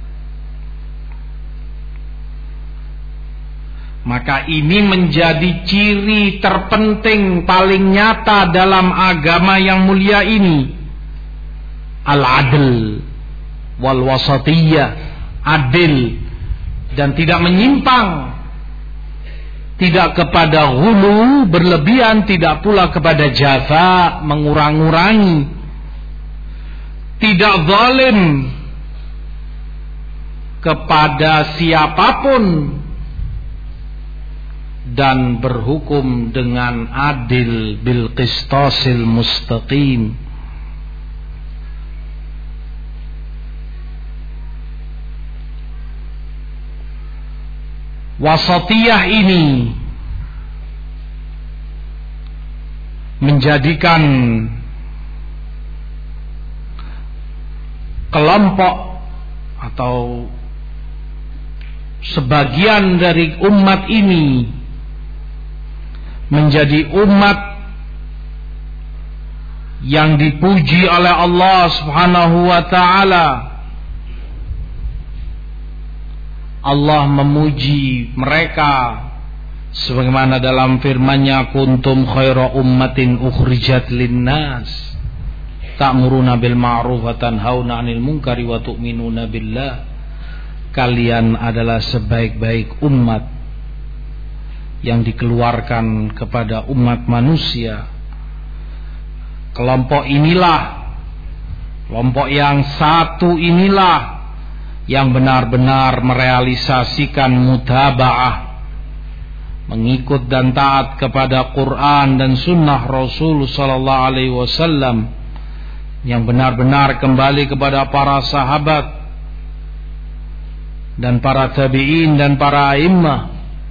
Maka ini menjadi ciri terpenting paling nyata dalam agama yang mulia ini. Al-adl wal wasatiyah, adil dan tidak menyimpang, tidak kepada ghulu, berlebihan, tidak pula kepada jafa, mengurang-urangi, tidak zalim kepada siapapun, dan berhukum dengan adil bil qistasil mustaqim. Wasatiyah ini menjadikan kelompok atau sebagian dari umat ini menjadi umat yang dipuji oleh Allah Subhanahu wa ta'ala. Allah memuji mereka sebagaimana dalam firman-Nya, kuntum khaira ummatin ukhrijat linnas ta'muruna bil ma'ruf wa tanhauna 'anil munkari wa tu'minuna billah. Kalian adalah sebaik-baik umat yang dikeluarkan kepada umat manusia. Kelompok inilah, kelompok yang satu inilah yang benar-benar merealisasikan mutaba'ah, mengikut dan taat kepada Quran dan sunnah Rasul sallallahu alaihi wasallam, yang benar-benar kembali kepada para sahabat dan para tabi'in dan para a'immah.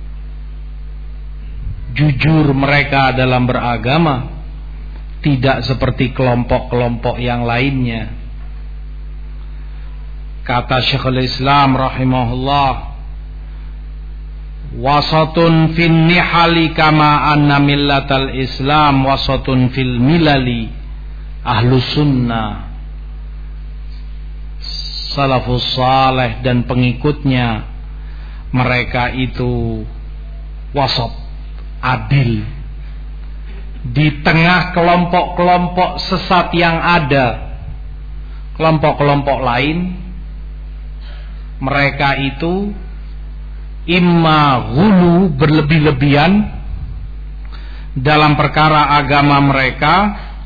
Jujur mereka dalam beragama, tidak seperti kelompok-kelompok yang lainnya. Kata Syekhul Islam rahimahullah, wasatun fin nihali kama anna millatal Islam wasatun fil milali ahlus sunnah. Salafus saleh dan pengikutnya, mereka itu wasat, adil di tengah kelompok-kelompok sesat yang ada. Kelompok-kelompok lain, mereka itu imma ghulu, berlebih-lebihan dalam perkara agama mereka,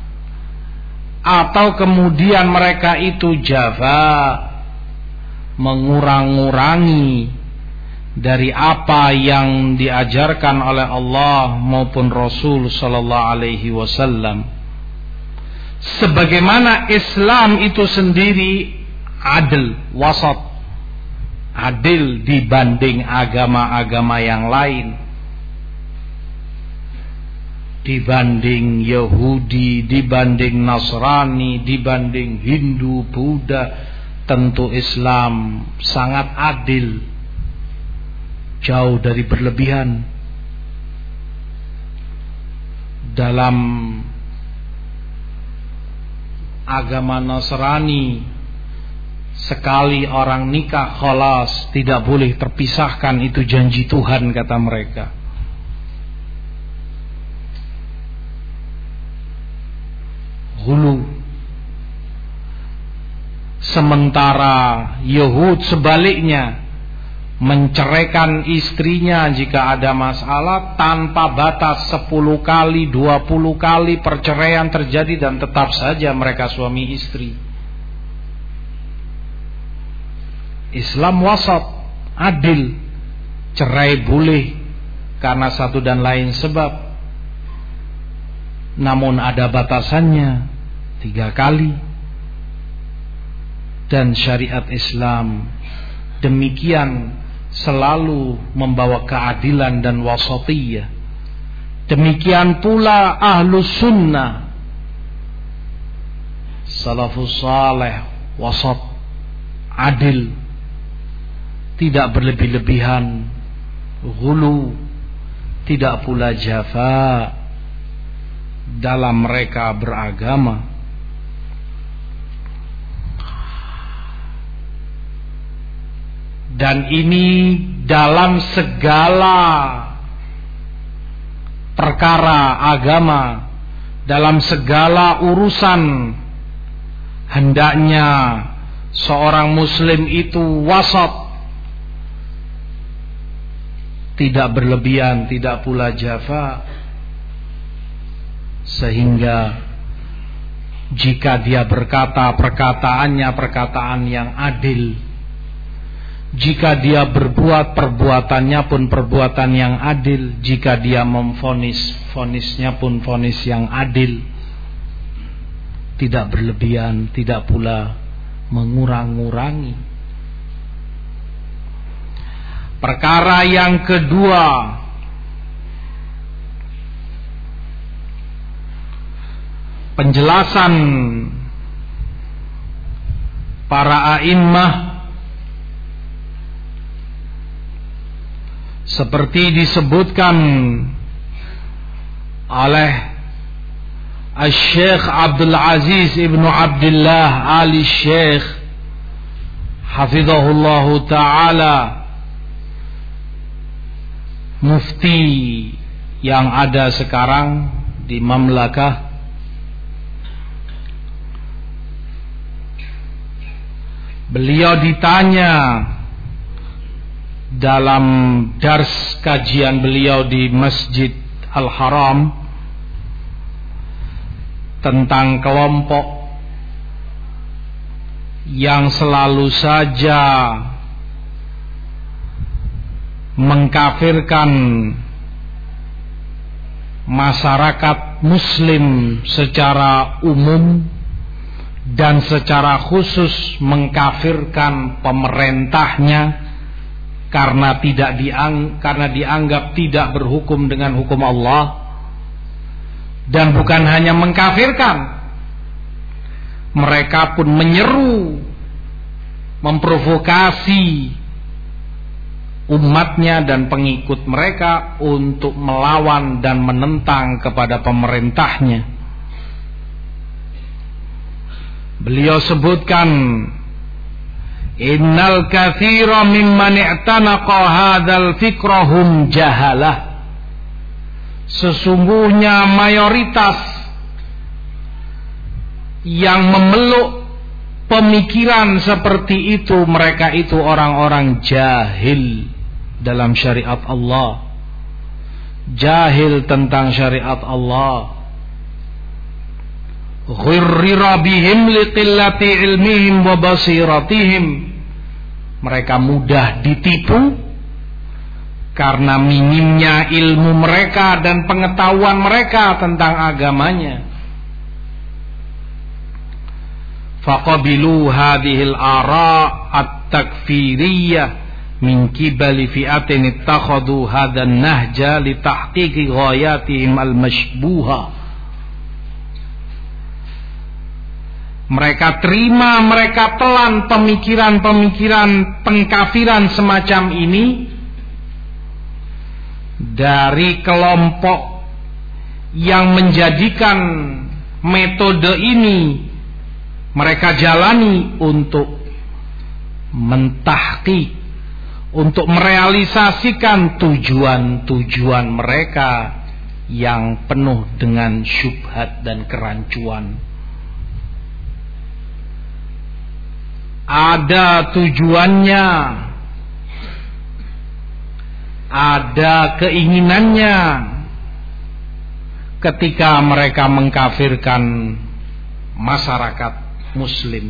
atau kemudian mereka itu jafa, mengurang-urangi dari apa yang diajarkan oleh Allah maupun Rasul sallallahu alaihi wasallam. Sebagaimana Islam itu sendiri adil, wasat, adil dibanding agama-agama yang lain, dibanding Yahudi, dibanding Nasrani, dibanding Hindu, Buddha. Tentu Islam sangat adil, jauh dari berlebihan. Dalam agama Nasrani, sekali orang nikah khalas, tidak boleh terpisahkan, itu janji Tuhan kata mereka. Hulu. Sementara Yahud sebaliknya, menceraikan istrinya jika ada masalah tanpa batas. 10 kali, 20 kali perceraian terjadi dan tetap saja mereka suami istri. Islam wasat, adil. Cerai boleh karena satu dan lain sebab, namun ada batasannya, 3 kali. Dan syariat Islam demikian selalu membawa keadilan dan wasatiyah. Demikian pula ahlus sunnah, salafus saleh, wasat, adil, tidak berlebih-lebihan, ghulu, tidak pula jafa dalam mereka beragama. Dan ini dalam segala perkara agama, dalam segala urusan, hendaknya seorang muslim itu wasat, tidak berlebihan, tidak pula jafa, sehingga jika dia berkata, perkataannya perkataan yang adil. Jika dia berbuat, perbuatannya pun perbuatan yang adil. Jika dia memvonis, vonisnya pun vonis yang adil. Tidak berlebihan, tidak pula mengurang-ngurangi. Perkara yang kedua, penjelasan para a'immah seperti disebutkan oleh Al-Syekh Abdul Aziz Ibnu Abdullah Al-Syekh hafizahullahu ta'ala, mufti yang ada sekarang di Mamlakah. Beliau ditanya dalam dars kajian beliau di Masjid Al-Haram tentang kelompok yang selalu saja mengkafirkan masyarakat muslim secara umum dan secara khusus mengkafirkan pemerintahnya karena dianggap tidak berhukum dengan hukum Allah. Dan bukan hanya mengkafirkan, mereka pun menyeru, memprovokasi umatnya dan pengikut mereka untuk melawan dan menentang kepada pemerintahnya. Beliau sebutkan, innal katsira mimman i'tanaqa hadzal fikrahum jahalah. Sesungguhnya mayoritas yang memeluk pemikiran seperti itu, mereka itu orang-orang jahil dalam syariat Allah, jahil tentang syariat Allah. Ghurrira bihim liqillati ilmihim wa basiratihim. Mereka mudah ditipu karena minimnya ilmu mereka dan pengetahuan mereka tentang agamanya. Faqabilu hadhil ara at-takfiriyah min qibali fi'atin ittakhadhu hadan nahja li tahqiqi ghayatihim al-mashbuha. Mereka terima, mereka telan pemikiran-pemikiran pengkafiran semacam ini dari kelompok yang menjadikan metode ini mereka jalani untuk mentahqiq, untuk merealisasikan tujuan-tujuan mereka yang penuh dengan syubhat dan kerancuan. Ada tujuannya ada keinginannya ketika mereka mengkafirkan masyarakat muslim,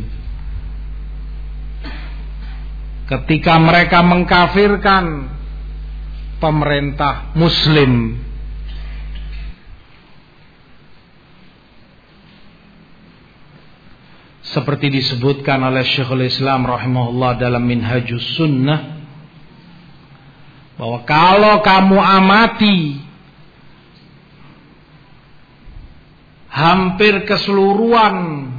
ketika mereka mengkafirkan pemerintah muslim. Seperti disebutkan oleh Syekhul Islam rahimahullah dalam Minhajus Sunnah, bahwa kalau kamu amati hampir keseluruhan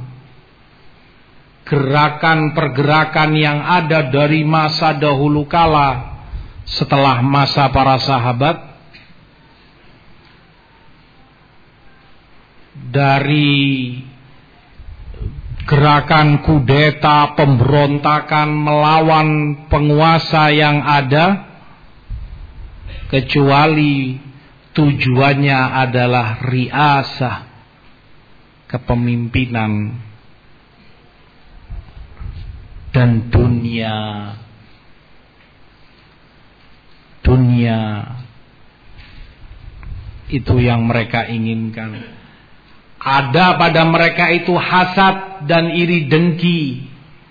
gerakan-pergerakan yang ada dari masa dahulu kala setelah masa para sahabat, dari gerakan kudeta, pemberontakan melawan penguasa yang ada, kecuali tujuannya adalah riasah, kepemimpinan, dan dunia. Itu yang mereka inginkan. Ada pada mereka itu hasad dan iri dengki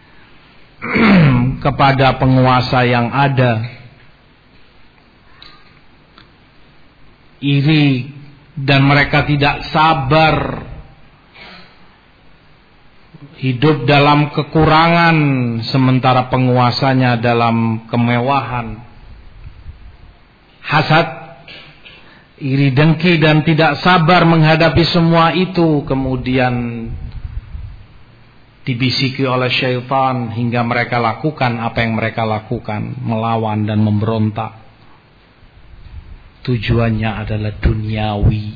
kepada penguasa yang ada. Iri, dan mereka tidak sabar hidup dalam kekurangan sementara penguasanya dalam kemewahan. Hasad, iri dengki, dan tidak sabar menghadapi semua itu kemudian dibisiki oleh syaitan hingga mereka lakukan apa yang mereka lakukan, melawan dan memberontak. Tujuannya adalah duniawi,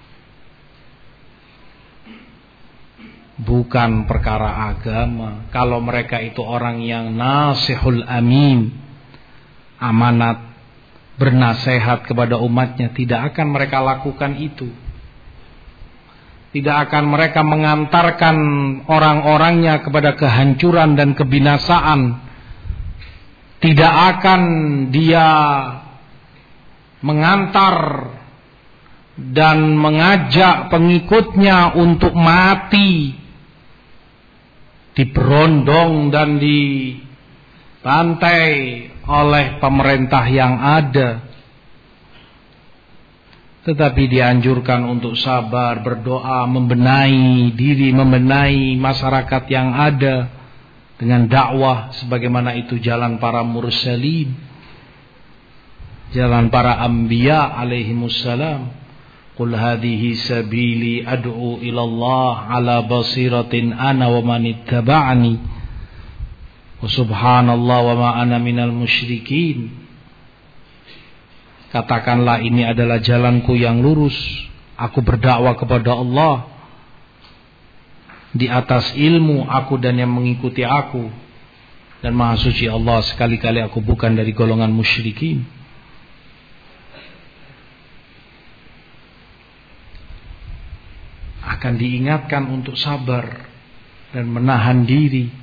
bukan perkara agama. Kalau mereka itu orang yang nasihul amin, amanat, bernasehat kepada umatnya, tidak akan mereka lakukan itu. Tidak akan mereka mengantarkan orang-orangnya kepada kehancuran dan kebinasaan. Tidak akan dia mengantar dan mengajak pengikutnya untuk mati, diberondong dan dibantai oleh pemerintah yang ada. Tetapi dianjurkan untuk sabar, berdoa, membenahi diri, membenahi masyarakat yang ada dengan dakwah, sebagaimana itu jalan para mursalin, jalan para anbiya alaihimussalam. Qul hadhihi sabili ad'u ilallah ala basiratin ana wa man ittaba'ani wa subhanallah wa ma ana minal musyrikin. Katakanlah, ini adalah jalanku yang lurus, aku berdakwah kepada Allah di atas ilmu, aku dan yang mengikuti aku, dan maha suci Allah, sekali-kali aku bukan dari golongan musyrikin. Akan diingatkan untuk sabar dan menahan diri,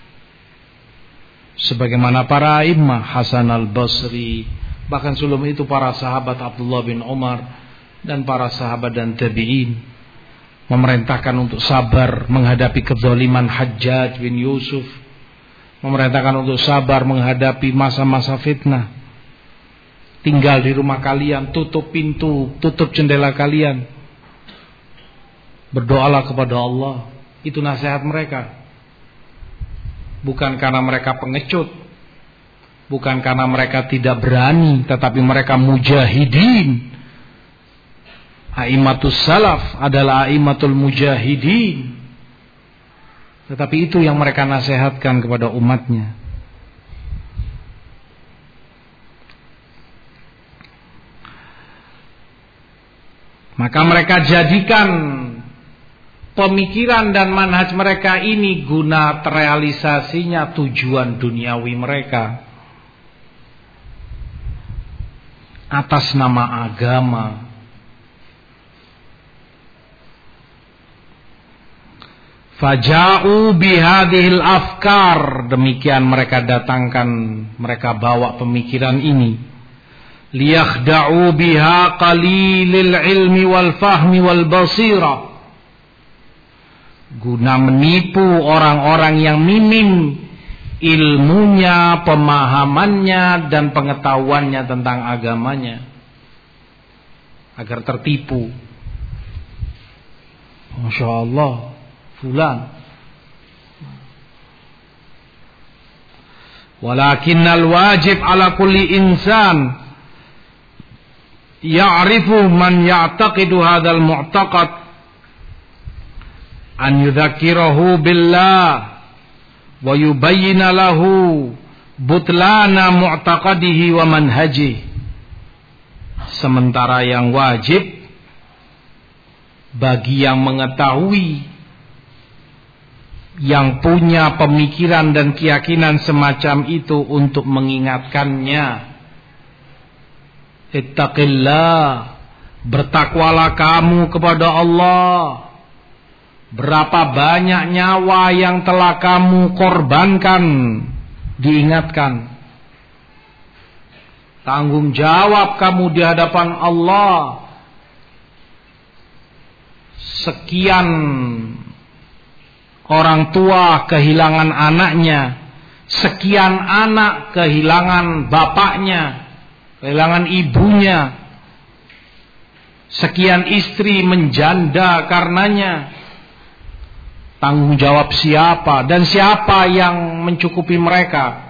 sebagaimana para imam Hasan al-Basri, bahkan sebelum itu para sahabat Abdullah bin Umar dan para sahabat dan tabi'in memerintahkan untuk sabar menghadapi kezaliman Hajjaj bin Yusuf, memerintahkan untuk sabar menghadapi masa-masa fitnah. Tinggal di rumah kalian, tutup pintu, tutup jendela kalian, berdoalah kepada Allah. Itu nasihat mereka. Bukan karena mereka pengecut, bukan karena mereka tidak berani, tetapi mereka mujahidin. A'immatus salaf adalah a'immatul mujahidin. Tetapi itu yang mereka nasihatkan kepada umatnya. Maka mereka jadikan pemikiran dan manhaj mereka ini guna terrealisasinya tujuan duniawi mereka atas nama agama. Faja'u bihadhil afkar, demikian mereka datangkan, mereka bawa pemikiran ini. liyakhda'u biha qalilil ilmi wal fahmi wal basira, guna menipu orang-orang yang minim ilmunya, pemahamannya, dan pengetahuannya tentang agamanya, agar tertipu. Masya Allah, fulan. Walakinnal wajib ala kulli insan ya'rifu man ya'taqidu hadzal mu'taqad an yudzakkirahu billah wa yubayyina lahu butlana mu'taqadihi wa manhajihi. Sementara yang wajib bagi yang mengetahui, yang punya pemikiran dan keyakinan semacam itu, untuk mengingatkannya. Ittaqillah, bertakwalah kamu kepada Allah. Berapa banyak nyawa yang telah kamu korbankan, diingatkan. Tanggung jawab kamu di hadapan Allah. Sekian orang tua kehilangan anaknya, sekian anak kehilangan bapaknya, kehilangan ibunya, sekian istri menjanda karenanya. Tanggung jawab siapa dan siapa yang mencukupi mereka?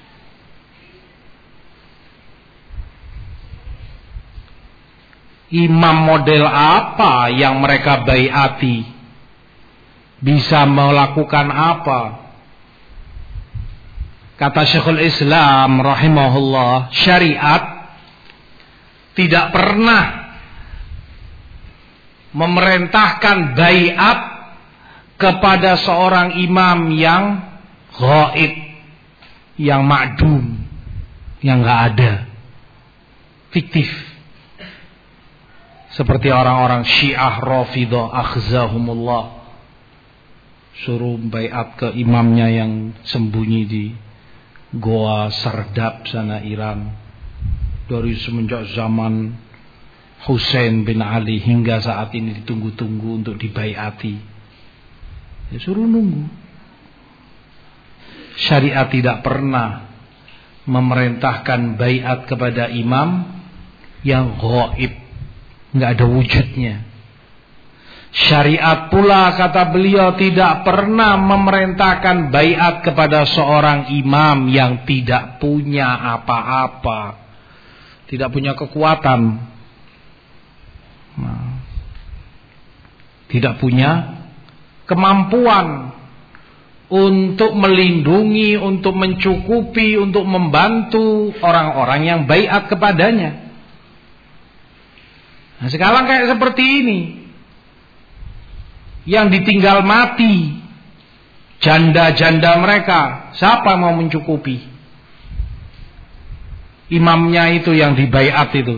Imam model apa yang mereka baiati? Bisa melakukan apa? Kata Syekhul Islam rahimahullah, syariat tidak pernah memerintahkan baiat kepada seorang imam yang ghaib, yang ma'dum, yang enggak ada, fiktif. Seperti orang-orang Syiah Rafidhah akhzahumullah, suruh baiat ke imamnya yang sembunyi di Goa Sardab sana Iran, dari semenjak zaman Husain bin Ali hingga saat ini ditunggu-tunggu untuk dibaiati. Ya suruh nunggu. Syariat tidak pernah memerintahkan baiat kepada imam yang ghaib, nggak ada wujudnya. Syariat pula, kata beliau, tidak pernah memerintahkan baiat kepada seorang imam yang tidak punya apa-apa, tidak punya kekuatan, tidak punya kemampuan untuk melindungi, untuk mencukupi, untuk membantu orang-orang yang baiat kepadanya. Nah, sekarang kayak seperti ini, yang ditinggal mati janda-janda mereka, siapa mau mencukupi? Imamnya itu yang dibaiat itu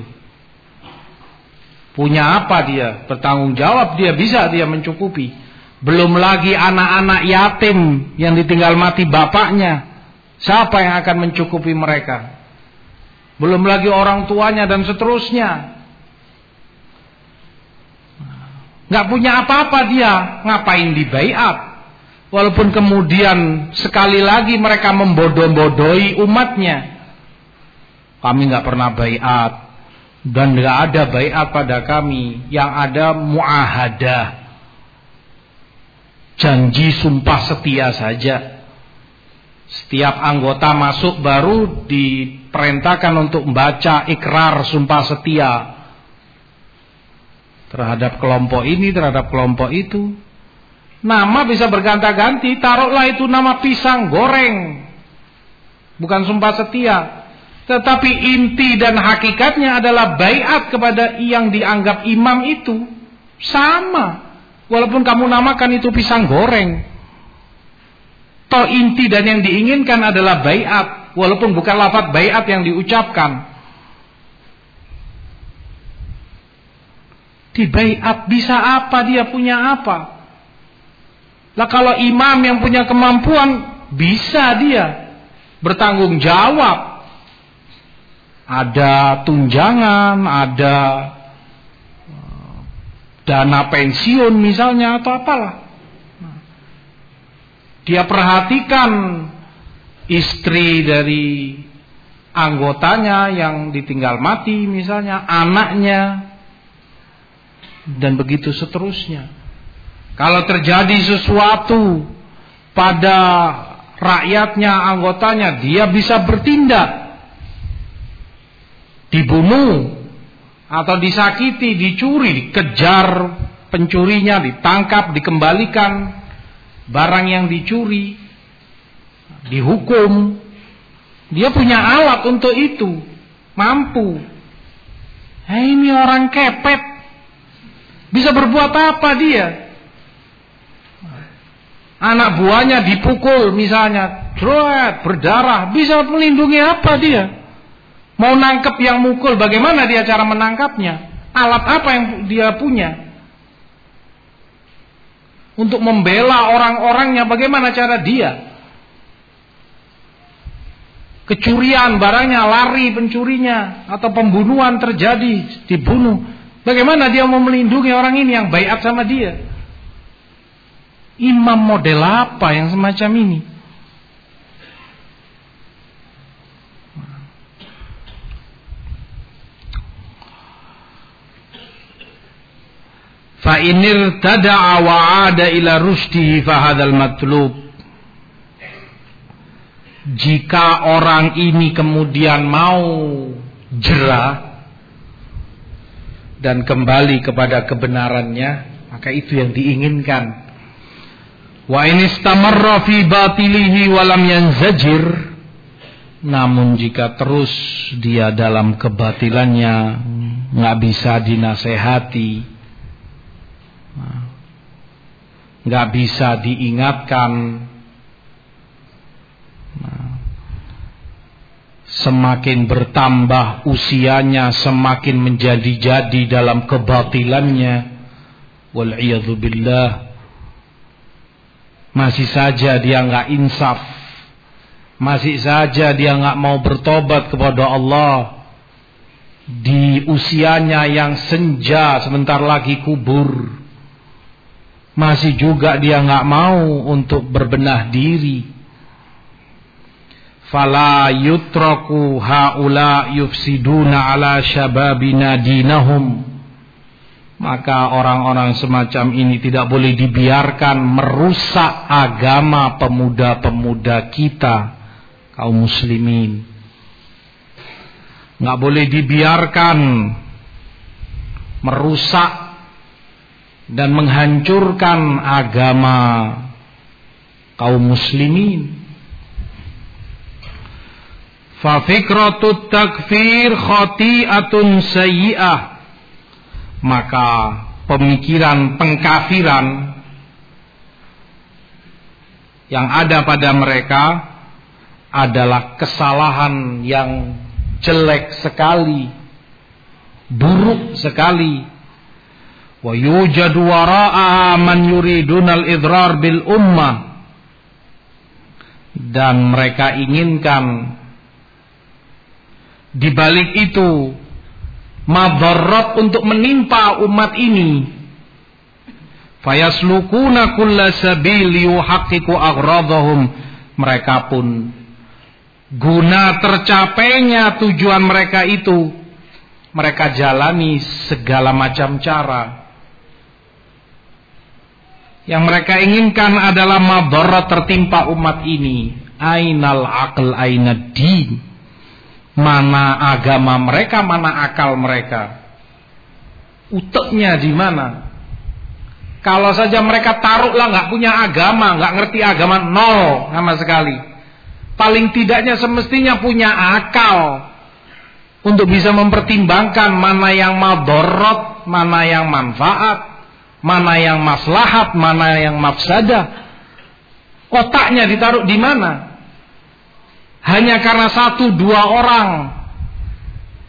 punya apa dia? Bertanggung jawab dia, bisa dia mencukupi. Belum lagi anak-anak yatim yang ditinggal mati bapaknya, siapa yang akan mencukupi mereka? Belum lagi orang tuanya dan seterusnya. Gak punya apa-apa dia, ngapain dibaiat? Walaupun kemudian sekali lagi mereka membodoh-bodohi umatnya. Kami gak pernah baiat, dan gak ada baiat pada kami. Yang ada muahadah, janji sumpah setia saja. Setiap anggota masuk baru diperintahkan untuk membaca ikrar sumpah setia terhadap kelompok ini, terhadap kelompok itu. Nama bisa berganti-ganti, taruhlah itu nama pisang goreng, bukan sumpah setia. Tetapi inti dan hakikatnya adalah baiat kepada yang dianggap imam itu sama, walaupun kamu namakan itu pisang goreng. Toh inti dan yang diinginkan adalah baiat, walaupun bukan lafaz baiat yang diucapkan. Dibaiat bisa apa, dia punya apa? Lah kalau imam yang punya kemampuan, bisa dia bertanggung jawab. ada tunjangan, ada dana pensiun misalnya atau apalah. Dia perhatikan istri dari anggotanya yang ditinggal mati misalnya, anaknya, dan begitu seterusnya. Kalau terjadi sesuatu pada rakyatnya, anggotanya, dia bisa bertindak, dibunuh atau disakiti, dicuri, dikejar pencurinya, ditangkap, dikembalikan barang yang dicuri, dihukum. Dia punya alat untuk itu, mampu. Ini orang kepet, bisa berbuat apa dia? Anak buahnya dipukul misalnya, berdarah, bisa melindungi apa dia? Mau nangkep yang mukul, bagaimana dia cara menangkapnya? Alat apa yang dia punya? Untuk membela orang-orangnya, bagaimana cara dia? Kecurian barangnya, lari pencurinya, atau pembunuhan terjadi, dibunuh. Bagaimana dia mau melindungi orang ini yang baiat sama dia? Imam model apa yang semacam ini? Fa inir tada'a wa 'ada ila rushdihi fa hadzal matlub. Jika orang ini kemudian mau jerah dan kembali kepada kebenarannya, maka itu yang diinginkan. Wa in istamarra fi batilihi wa lam yanzajir. Namun jika terus dia dalam kebatilannya, enggak bisa dinasehati, enggak bisa diingatkan, semakin bertambah usianya, semakin menjadi-jadi dalam kebatilannya, wal iyadzu billah. Masih saja dia enggak insaf, masih saja dia enggak mau bertobat kepada Allah. Di usianya yang senja, sebentar lagi kubur, masih juga dia enggak mau untuk berbenah diri. Fala yutraku haula yufsiduna ala syababina dinahum. Maka orang-orang semacam ini tidak boleh dibiarkan merusak agama pemuda-pemuda kita, kaum muslimin. Nggak boleh dibiarkan merusak dan menghancurkan agama kaum muslimin. Fa fikratut takfir khati'atun sayyi'ah. Maka pemikiran pengkafiran yang ada pada mereka adalah kesalahan yang jelek sekali, buruk sekali. Wa yujadu wara'aha man yuridunal idrar bil ummah. Dan mereka inginkan di balik itu madarat untuk menimpa umat ini. Fayaslukuna kulla sabil yuhaqqiqu aghradahum. Mereka pun guna tercapainya tujuan mereka itu, mereka jalani segala macam cara. Yang mereka inginkan adalah madarat tertimpa umat ini. Ainal aql ainad din. Mana agama mereka, mana akal mereka? Uteknya di mana? Kalau saja mereka taruhlah nggak punya agama, nggak ngerti agama, nol sama sekali. Paling tidaknya semestinya punya akal untuk bisa mempertimbangkan mana yang madharat, mana yang manfaat, mana yang maslahat, mana yang mafsadah. Otaknya ditaruh di mana? Hanya karena satu dua orang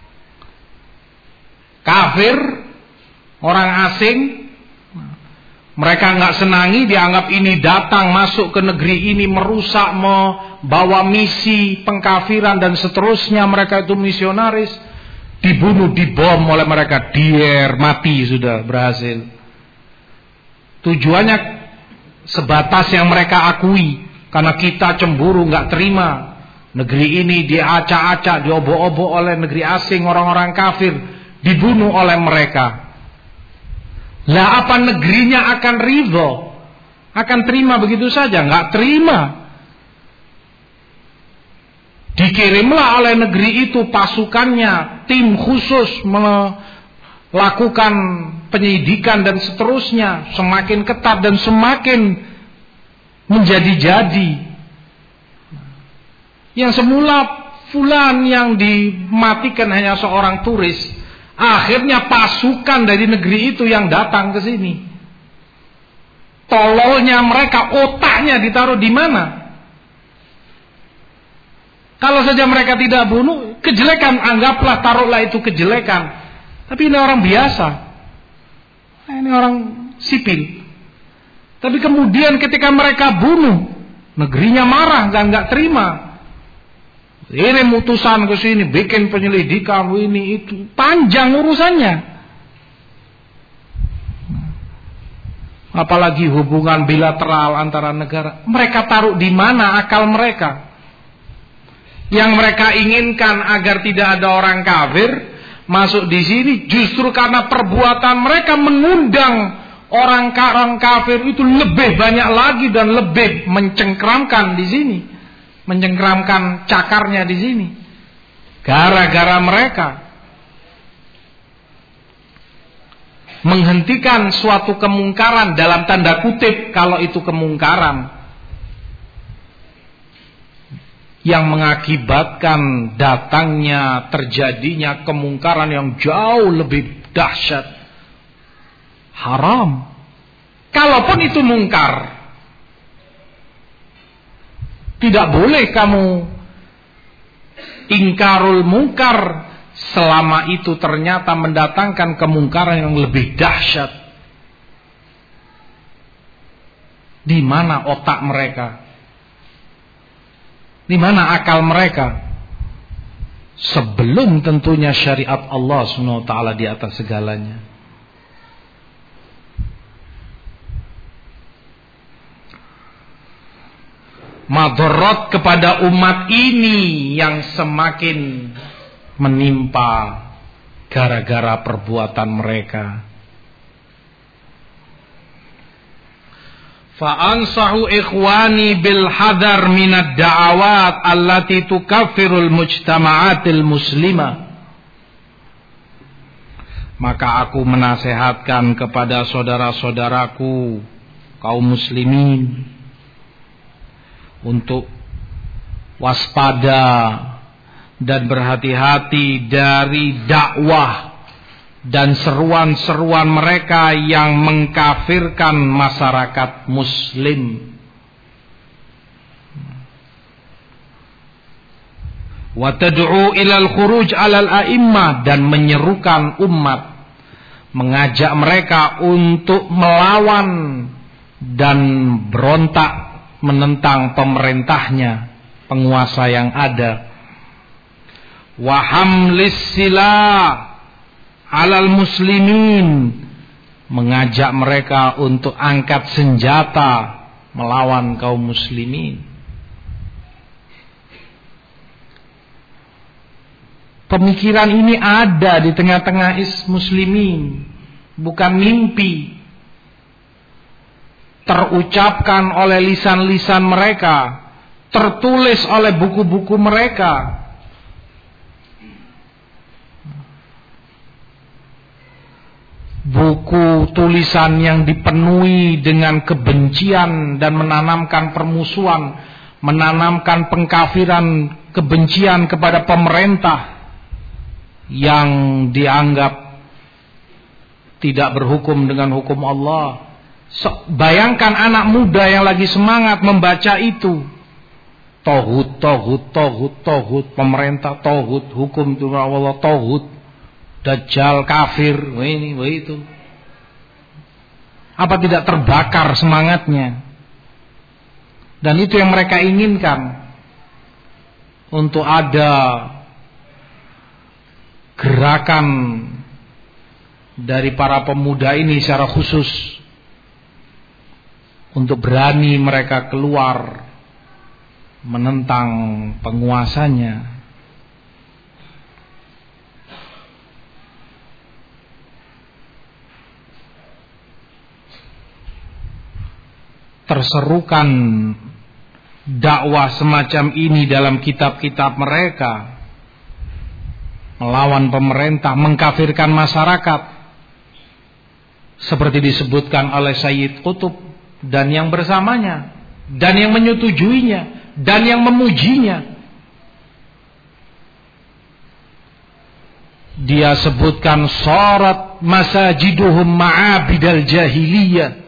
kafir, orang asing, Mereka nggak senangi, dianggap ini datang masuk ke negeri ini merusak, membawa misi pengkafiran dan seterusnya. Mereka itu misionaris, dibunuh, dibom oleh mereka, mati sudah berhasil. Tujuannya sebatas yang mereka akui, karena kita cemburu, nggak terima negeri ini diacak-acak, diobok-obok oleh negeri asing, orang-orang kafir, dibunuh oleh mereka. Lah apa negerinya akan ridho? Akan terima begitu saja? Nggak terima. Dikirimlah oleh negeri itu pasukannya, tim khusus melakukan penyidikan dan seterusnya, semakin ketat dan semakin menjadi-jadi. Yang semula fulan yang dimatikan hanya seorang turis, akhirnya pasukan dari negeri itu yang datang ke sini. Tololnya mereka, otaknya ditaruh di mana? Kalau saja mereka tidak bunuh, kejelekan, anggaplah, taruhlah itu kejelekan. Tapi ini orang biasa, ini orang sipil. Tapi kemudian ketika mereka bunuh, negerinya marah, nggak terima. Ini mutusan ke sini, bikin penyelidikan, ini itu, panjang urusannya. Apalagi hubungan bilateral antara negara. Mereka taruh di mana akal mereka? Yang mereka inginkan agar tidak ada orang kafir masuk di sini, justru karena perbuatan mereka mengundang orang kafir itu lebih banyak lagi dan lebih mencengkramkan di sini. Mencengkramkan cakarnya di sini. Gara-gara mereka menghentikan suatu kemungkaran, dalam tanda kutip kalau itu kemungkaran, yang mengakibatkan datangnya, terjadinya kemungkaran yang jauh lebih dahsyat, haram. Kalaupun itu mungkar, tidak boleh kamu ingkarul mungkar selama itu ternyata mendatangkan kemungkaran yang lebih dahsyat. Di mana otak mereka? Di mana akal mereka? Sebelum tentunya syariat Allah SWT di atas segalanya. Madharat kepada umat ini yang semakin menimpa gara-gara perbuatan mereka. Fa'ansahu ikhwani bil hadar minad da'awat allati tukaffirul mujtama'atil muslimah. Maka aku menasehatkan kepada saudara-saudaraku kaum muslimin untuk waspada dan berhati-hati dari dakwah dan seruan-seruan mereka yang mengkafirkan masyarakat muslim. Wa tad'u ilal khuruj 'alal a'immah, dan menyerukan umat, mengajak mereka untuk melawan dan berontak menentang pemerintahnya, penguasa yang ada. Wa hamlis silah 'alal muslimin, mengajak mereka untuk angkat senjata melawan kaum muslimin. Pemikiran ini ada di tengah-tengah muslimin, bukan mimpi. Terucapkan oleh lisan-lisan mereka, tertulis oleh buku-buku mereka. Buku tulisan yang dipenuhi dengan kebencian dan menanamkan permusuhan, menanamkan pengkafiran, kebencian kepada pemerintah yang dianggap tidak berhukum dengan hukum Allah. Bayangkan anak muda yang lagi semangat membaca itu. Tauhid, tauhid, tauhid, tauhid, pemerintah tauhid, hukum itu Allah tauhid, dajjal kafir, ini itu. Apa tidak terbakar semangatnya? Dan itu yang mereka inginkan. Untuk ada gerakan dari para pemuda ini secara khusus, untuk berani mereka keluar menentang penguasanya. Terserukan dakwah semacam ini dalam kitab-kitab mereka, melawan pemerintah, mengkafirkan masyarakat, seperti disebutkan oleh Sayyid Qutb dan yang bersamanya, dan yang menyetujuinya, dan yang memujinya. Dia sebutkan sarat masajiduhum ma'abidal jahiliyah.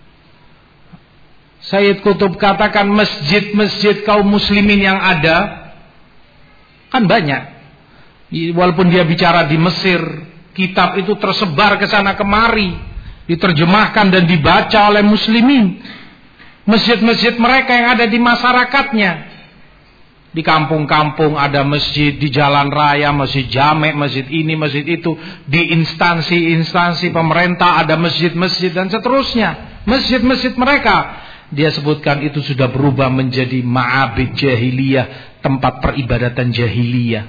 Sayyid Qutb katakan masjid-masjid kaum muslimin yang ada kan banyak. Walaupun dia bicara di Mesir, kitab itu tersebar ke sana kemari, diterjemahkan dan dibaca oleh muslimin. Masjid-masjid mereka yang ada di masyarakatnya. Di kampung-kampung ada masjid, di jalan raya masjid jamek, masjid ini, masjid itu. Di instansi-instansi pemerintah ada masjid-masjid dan seterusnya. Masjid-masjid mereka, dia sebutkan itu sudah berubah menjadi ma'abid jahiliyah, tempat peribadatan jahiliyah.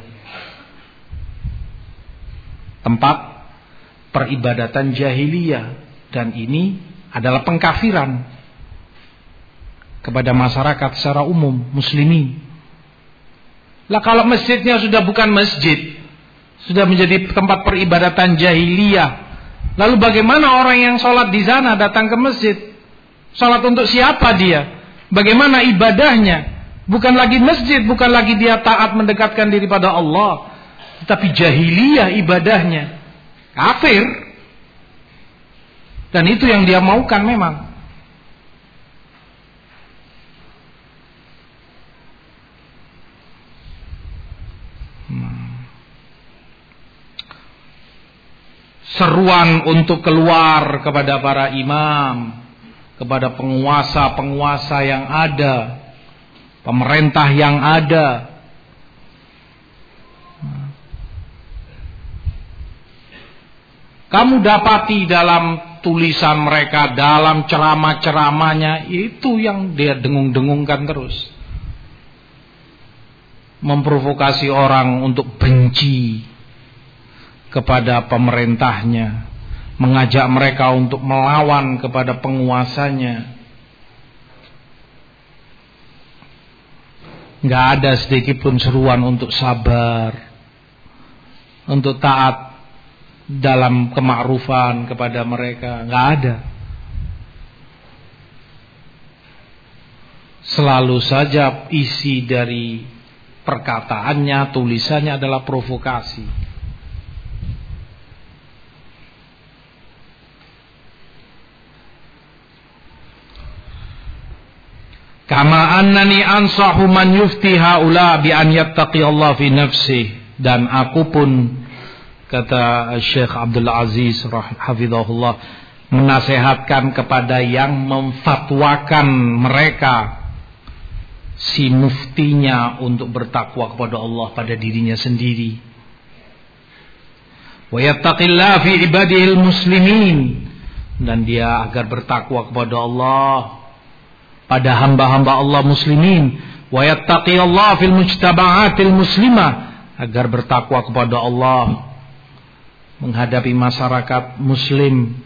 Tempat peribadatan jahiliyah. Dan ini adalah pengkafiran kepada masyarakat secara umum, muslimin. Lah kalau masjidnya sudah bukan masjid, sudah menjadi tempat peribadatan jahiliyah, lalu bagaimana orang yang sholat di sana datang ke masjid? Sholat untuk siapa dia? Bagaimana ibadahnya? Bukan lagi masjid, bukan lagi dia taat mendekatkan diri pada Allah, tetapi jahiliyah ibadahnya, kafir. Dan itu yang dia maukan memang. Seruan untuk keluar kepada para imam, kepada penguasa-penguasa yang ada, pemerintah yang ada. Kamu dapati dalam tulisan mereka, dalam ceramah-ceramahnya, itu yang dia dengung-dengungkan terus. Memprovokasi orang untuk benci kepada pemerintahnya, mengajak mereka untuk melawan kepada penguasanya. Nggak ada sedikit pun seruan untuk sabar, untuk taat dalam kemakrufan kepada mereka. Nggak ada. Selalu saja isi dari perkataannya, tulisannya adalah provokasi. Kama annani ansahu man yufti haula bi an yattaqi Allah fi nafsihi. Dan aku pun, kata Syekh Abdul Aziz hafizahullah, menasehatkan kepada yang memfatwakan mereka, si muftinya, untuk bertakwa kepada Allah pada dirinya sendiri. Wa yattaqillah fi ibadihil muslimin. Dan dia agar bertakwa kepada Allah pada hamba-hamba Allah muslimin. Wa yattaqillah fil mujtama'atil muslimah. Agar bertakwa kepada Allah menghadapi masyarakat muslim.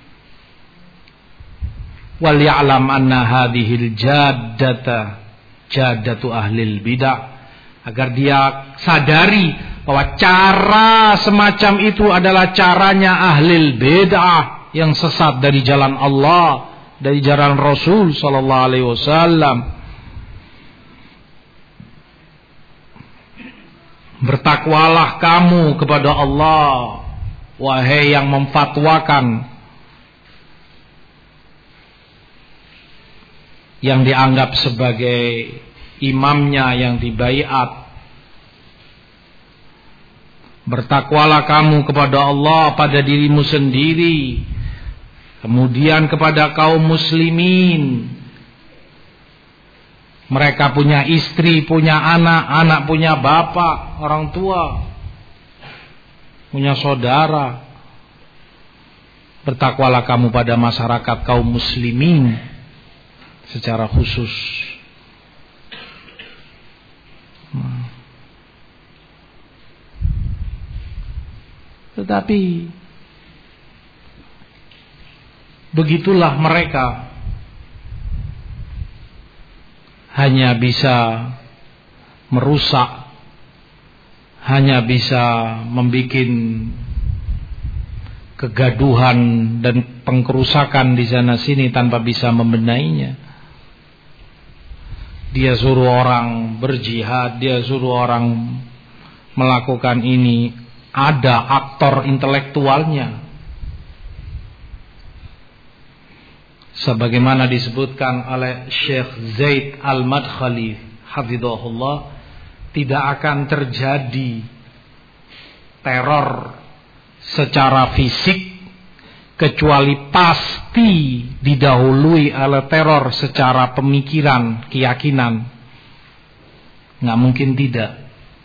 Wal ya'lam anna hadhil jaddatu ahlil bidah. Agar dia sadari bahwa cara semacam itu adalah caranya ahlil bidah yang sesat dari jalan Allah, dari jalan Rasul sallallahu alaihi wasallam. Bertakwalah kamu kepada Allah, wahai yang memfatwakan, yang dianggap sebagai imamnya yang dibaiat. Bertakwalah kamu kepada Allah pada dirimu sendiri, Kemudian kepada kaum muslimin, mereka punya istri, punya anak, anak punya bapak, orang tua, punya saudara. Bertakwalah kamu pada masyarakat kaum muslimin secara khusus. Tetapi begitulah mereka hanya bisa merusak, hanya bisa membuat kegaduhan dan pengkerusakan di sana sini tanpa bisa membenahinya. Dia suruh orang berjihad, dia suruh orang melakukan ini, ada aktor intelektualnya. Sebagaimana disebutkan oleh Syekh Zaid Al-Madkhali hafizahullah, tidak akan terjadi teror secara fisik kecuali pasti didahului oleh teror secara pemikiran, keyakinan. Nggak mungkin tidak.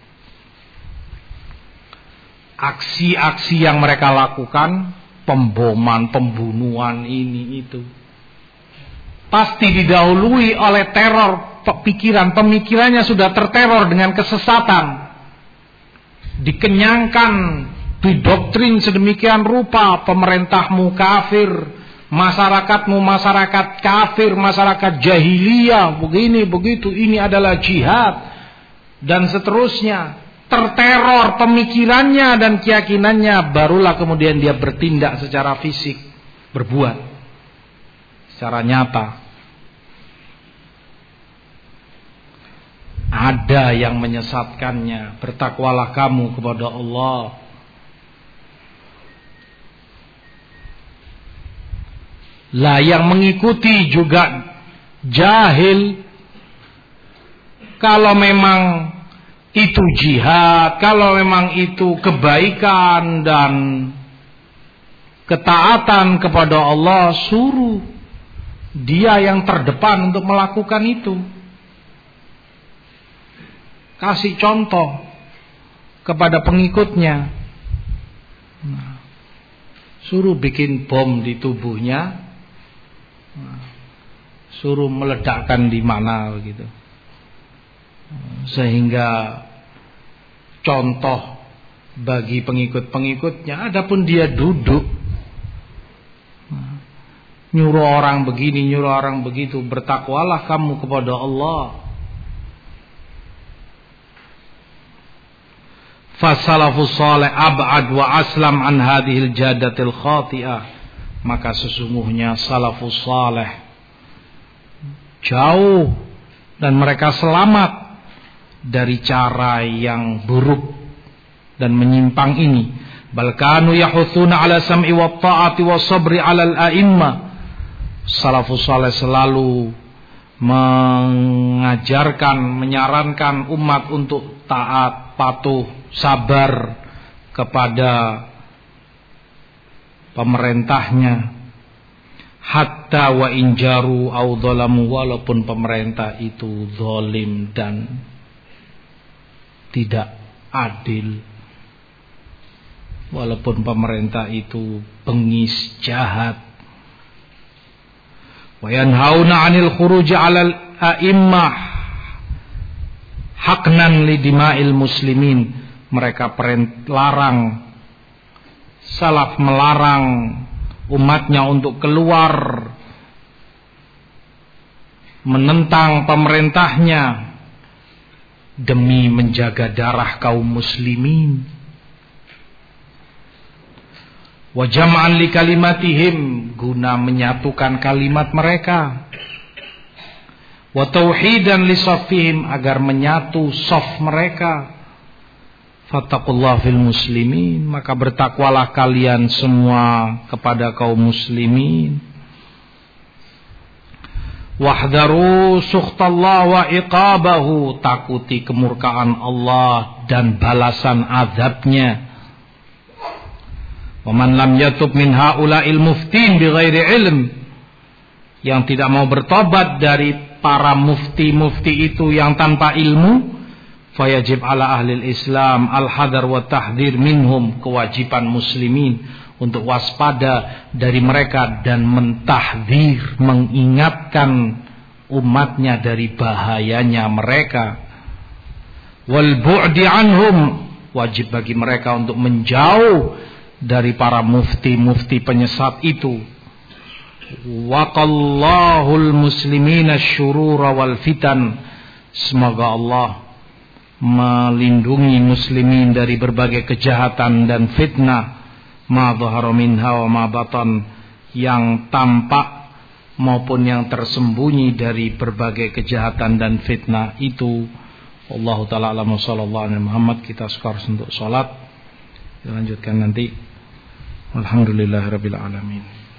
Aksi-aksi yang mereka lakukan, pemboman, pembunuhan, ini itu, pasti didahului oleh teror pikiran. Pemikirannya sudah terteror dengan kesesatan, dikenyangkan, didoktrin sedemikian rupa. Pemerintahmu kafir, masyarakatmu masyarakat kafir, masyarakat jahiliyah, begini begitu, ini adalah jihad, dan seterusnya. Terteror pemikirannya dan keyakinannya, barulah kemudian dia bertindak secara fisik, berbuat secara nyata. Ada yang menyesatkannya. Bertakwalah kamu kepada Allah. Lah yang mengikuti juga jahil. Kalau memang itu jihad, kalau memang itu kebaikan dan ketaatan kepada Allah, suruh dia yang terdepan untuk melakukan itu. Kasih contoh kepada pengikutnya. Suruh bikin bom di tubuhnya, suruh meledakkan di mana begitu, sehingga contoh bagi pengikut-pengikutnya. Adapun dia duduk nyuruh orang begini, nyuruh orang begitu, bertakwalah kamu kepada Allah. Fasalafus salih ab'ad wa aslam an hadhil jadatil khati'ah. Maka sesungguhnya salafus salih jauh dan mereka selamat dari cara yang buruk dan menyimpang ini. Bal kanu yahutsuna ala sam'i wa ta'ati wa sabri 'alal a'immah. Salafus saleh selalu mengajarkan, menyarankan umat untuk taat, patuh, sabar kepada pemerintahnya. Hatta wa injaru au dzalamu, walaupun pemerintah itu zalim dan tidak adil, walaupun pemerintah itu bengis, jahat. Wa yanhauna 'anil khuruj 'alal a'immah haqnan li dima'il muslimin. Mereka larang, salaf melarang umatnya untuk keluar menentang pemerintahnya demi menjaga darah kaum muslimin. Wa jam'an li kalimatihim, guna menyatukan kalimat mereka. Wa tauhidan li saffihim, agar menyatu saf mereka. Fattaqullah fil muslimin, maka bertakwalah kalian semua kepada kaum muslimin. Wahdharu sukhtallah wa iqabahu, takuti kemurkaan Allah dan balasan azabnya. Wa man lam yatub min haula'il muftin bighairi ilm, yang tidak mau bertobat dari para mufti-mufti itu yang tanpa ilmu, fayajib ala ahli Islam al-hadar wa tahdhir minhum, kewajiban muslimin untuk waspada dari mereka dan mentahdzir, mengingatkan umatnya dari bahayanya mereka. Wal bu'di anhum, wajib bagi mereka untuk menjauh dari para mufti-mufti penyesat itu. Waqallahul muslimina syurura wal fitan, semoga Allah melindungi muslimin dari berbagai kejahatan dan fitnah, ma dhahara minha wa ma batan, yang tampak maupun yang tersembunyi dari berbagai kejahatan dan fitnah itu. Wallahu ta'ala a'lam. Sallallahu alaihi Muhammad. Kita sekarang untuk salat, kita lanjutkan nanti. Alhamdulillahirabbil alamin.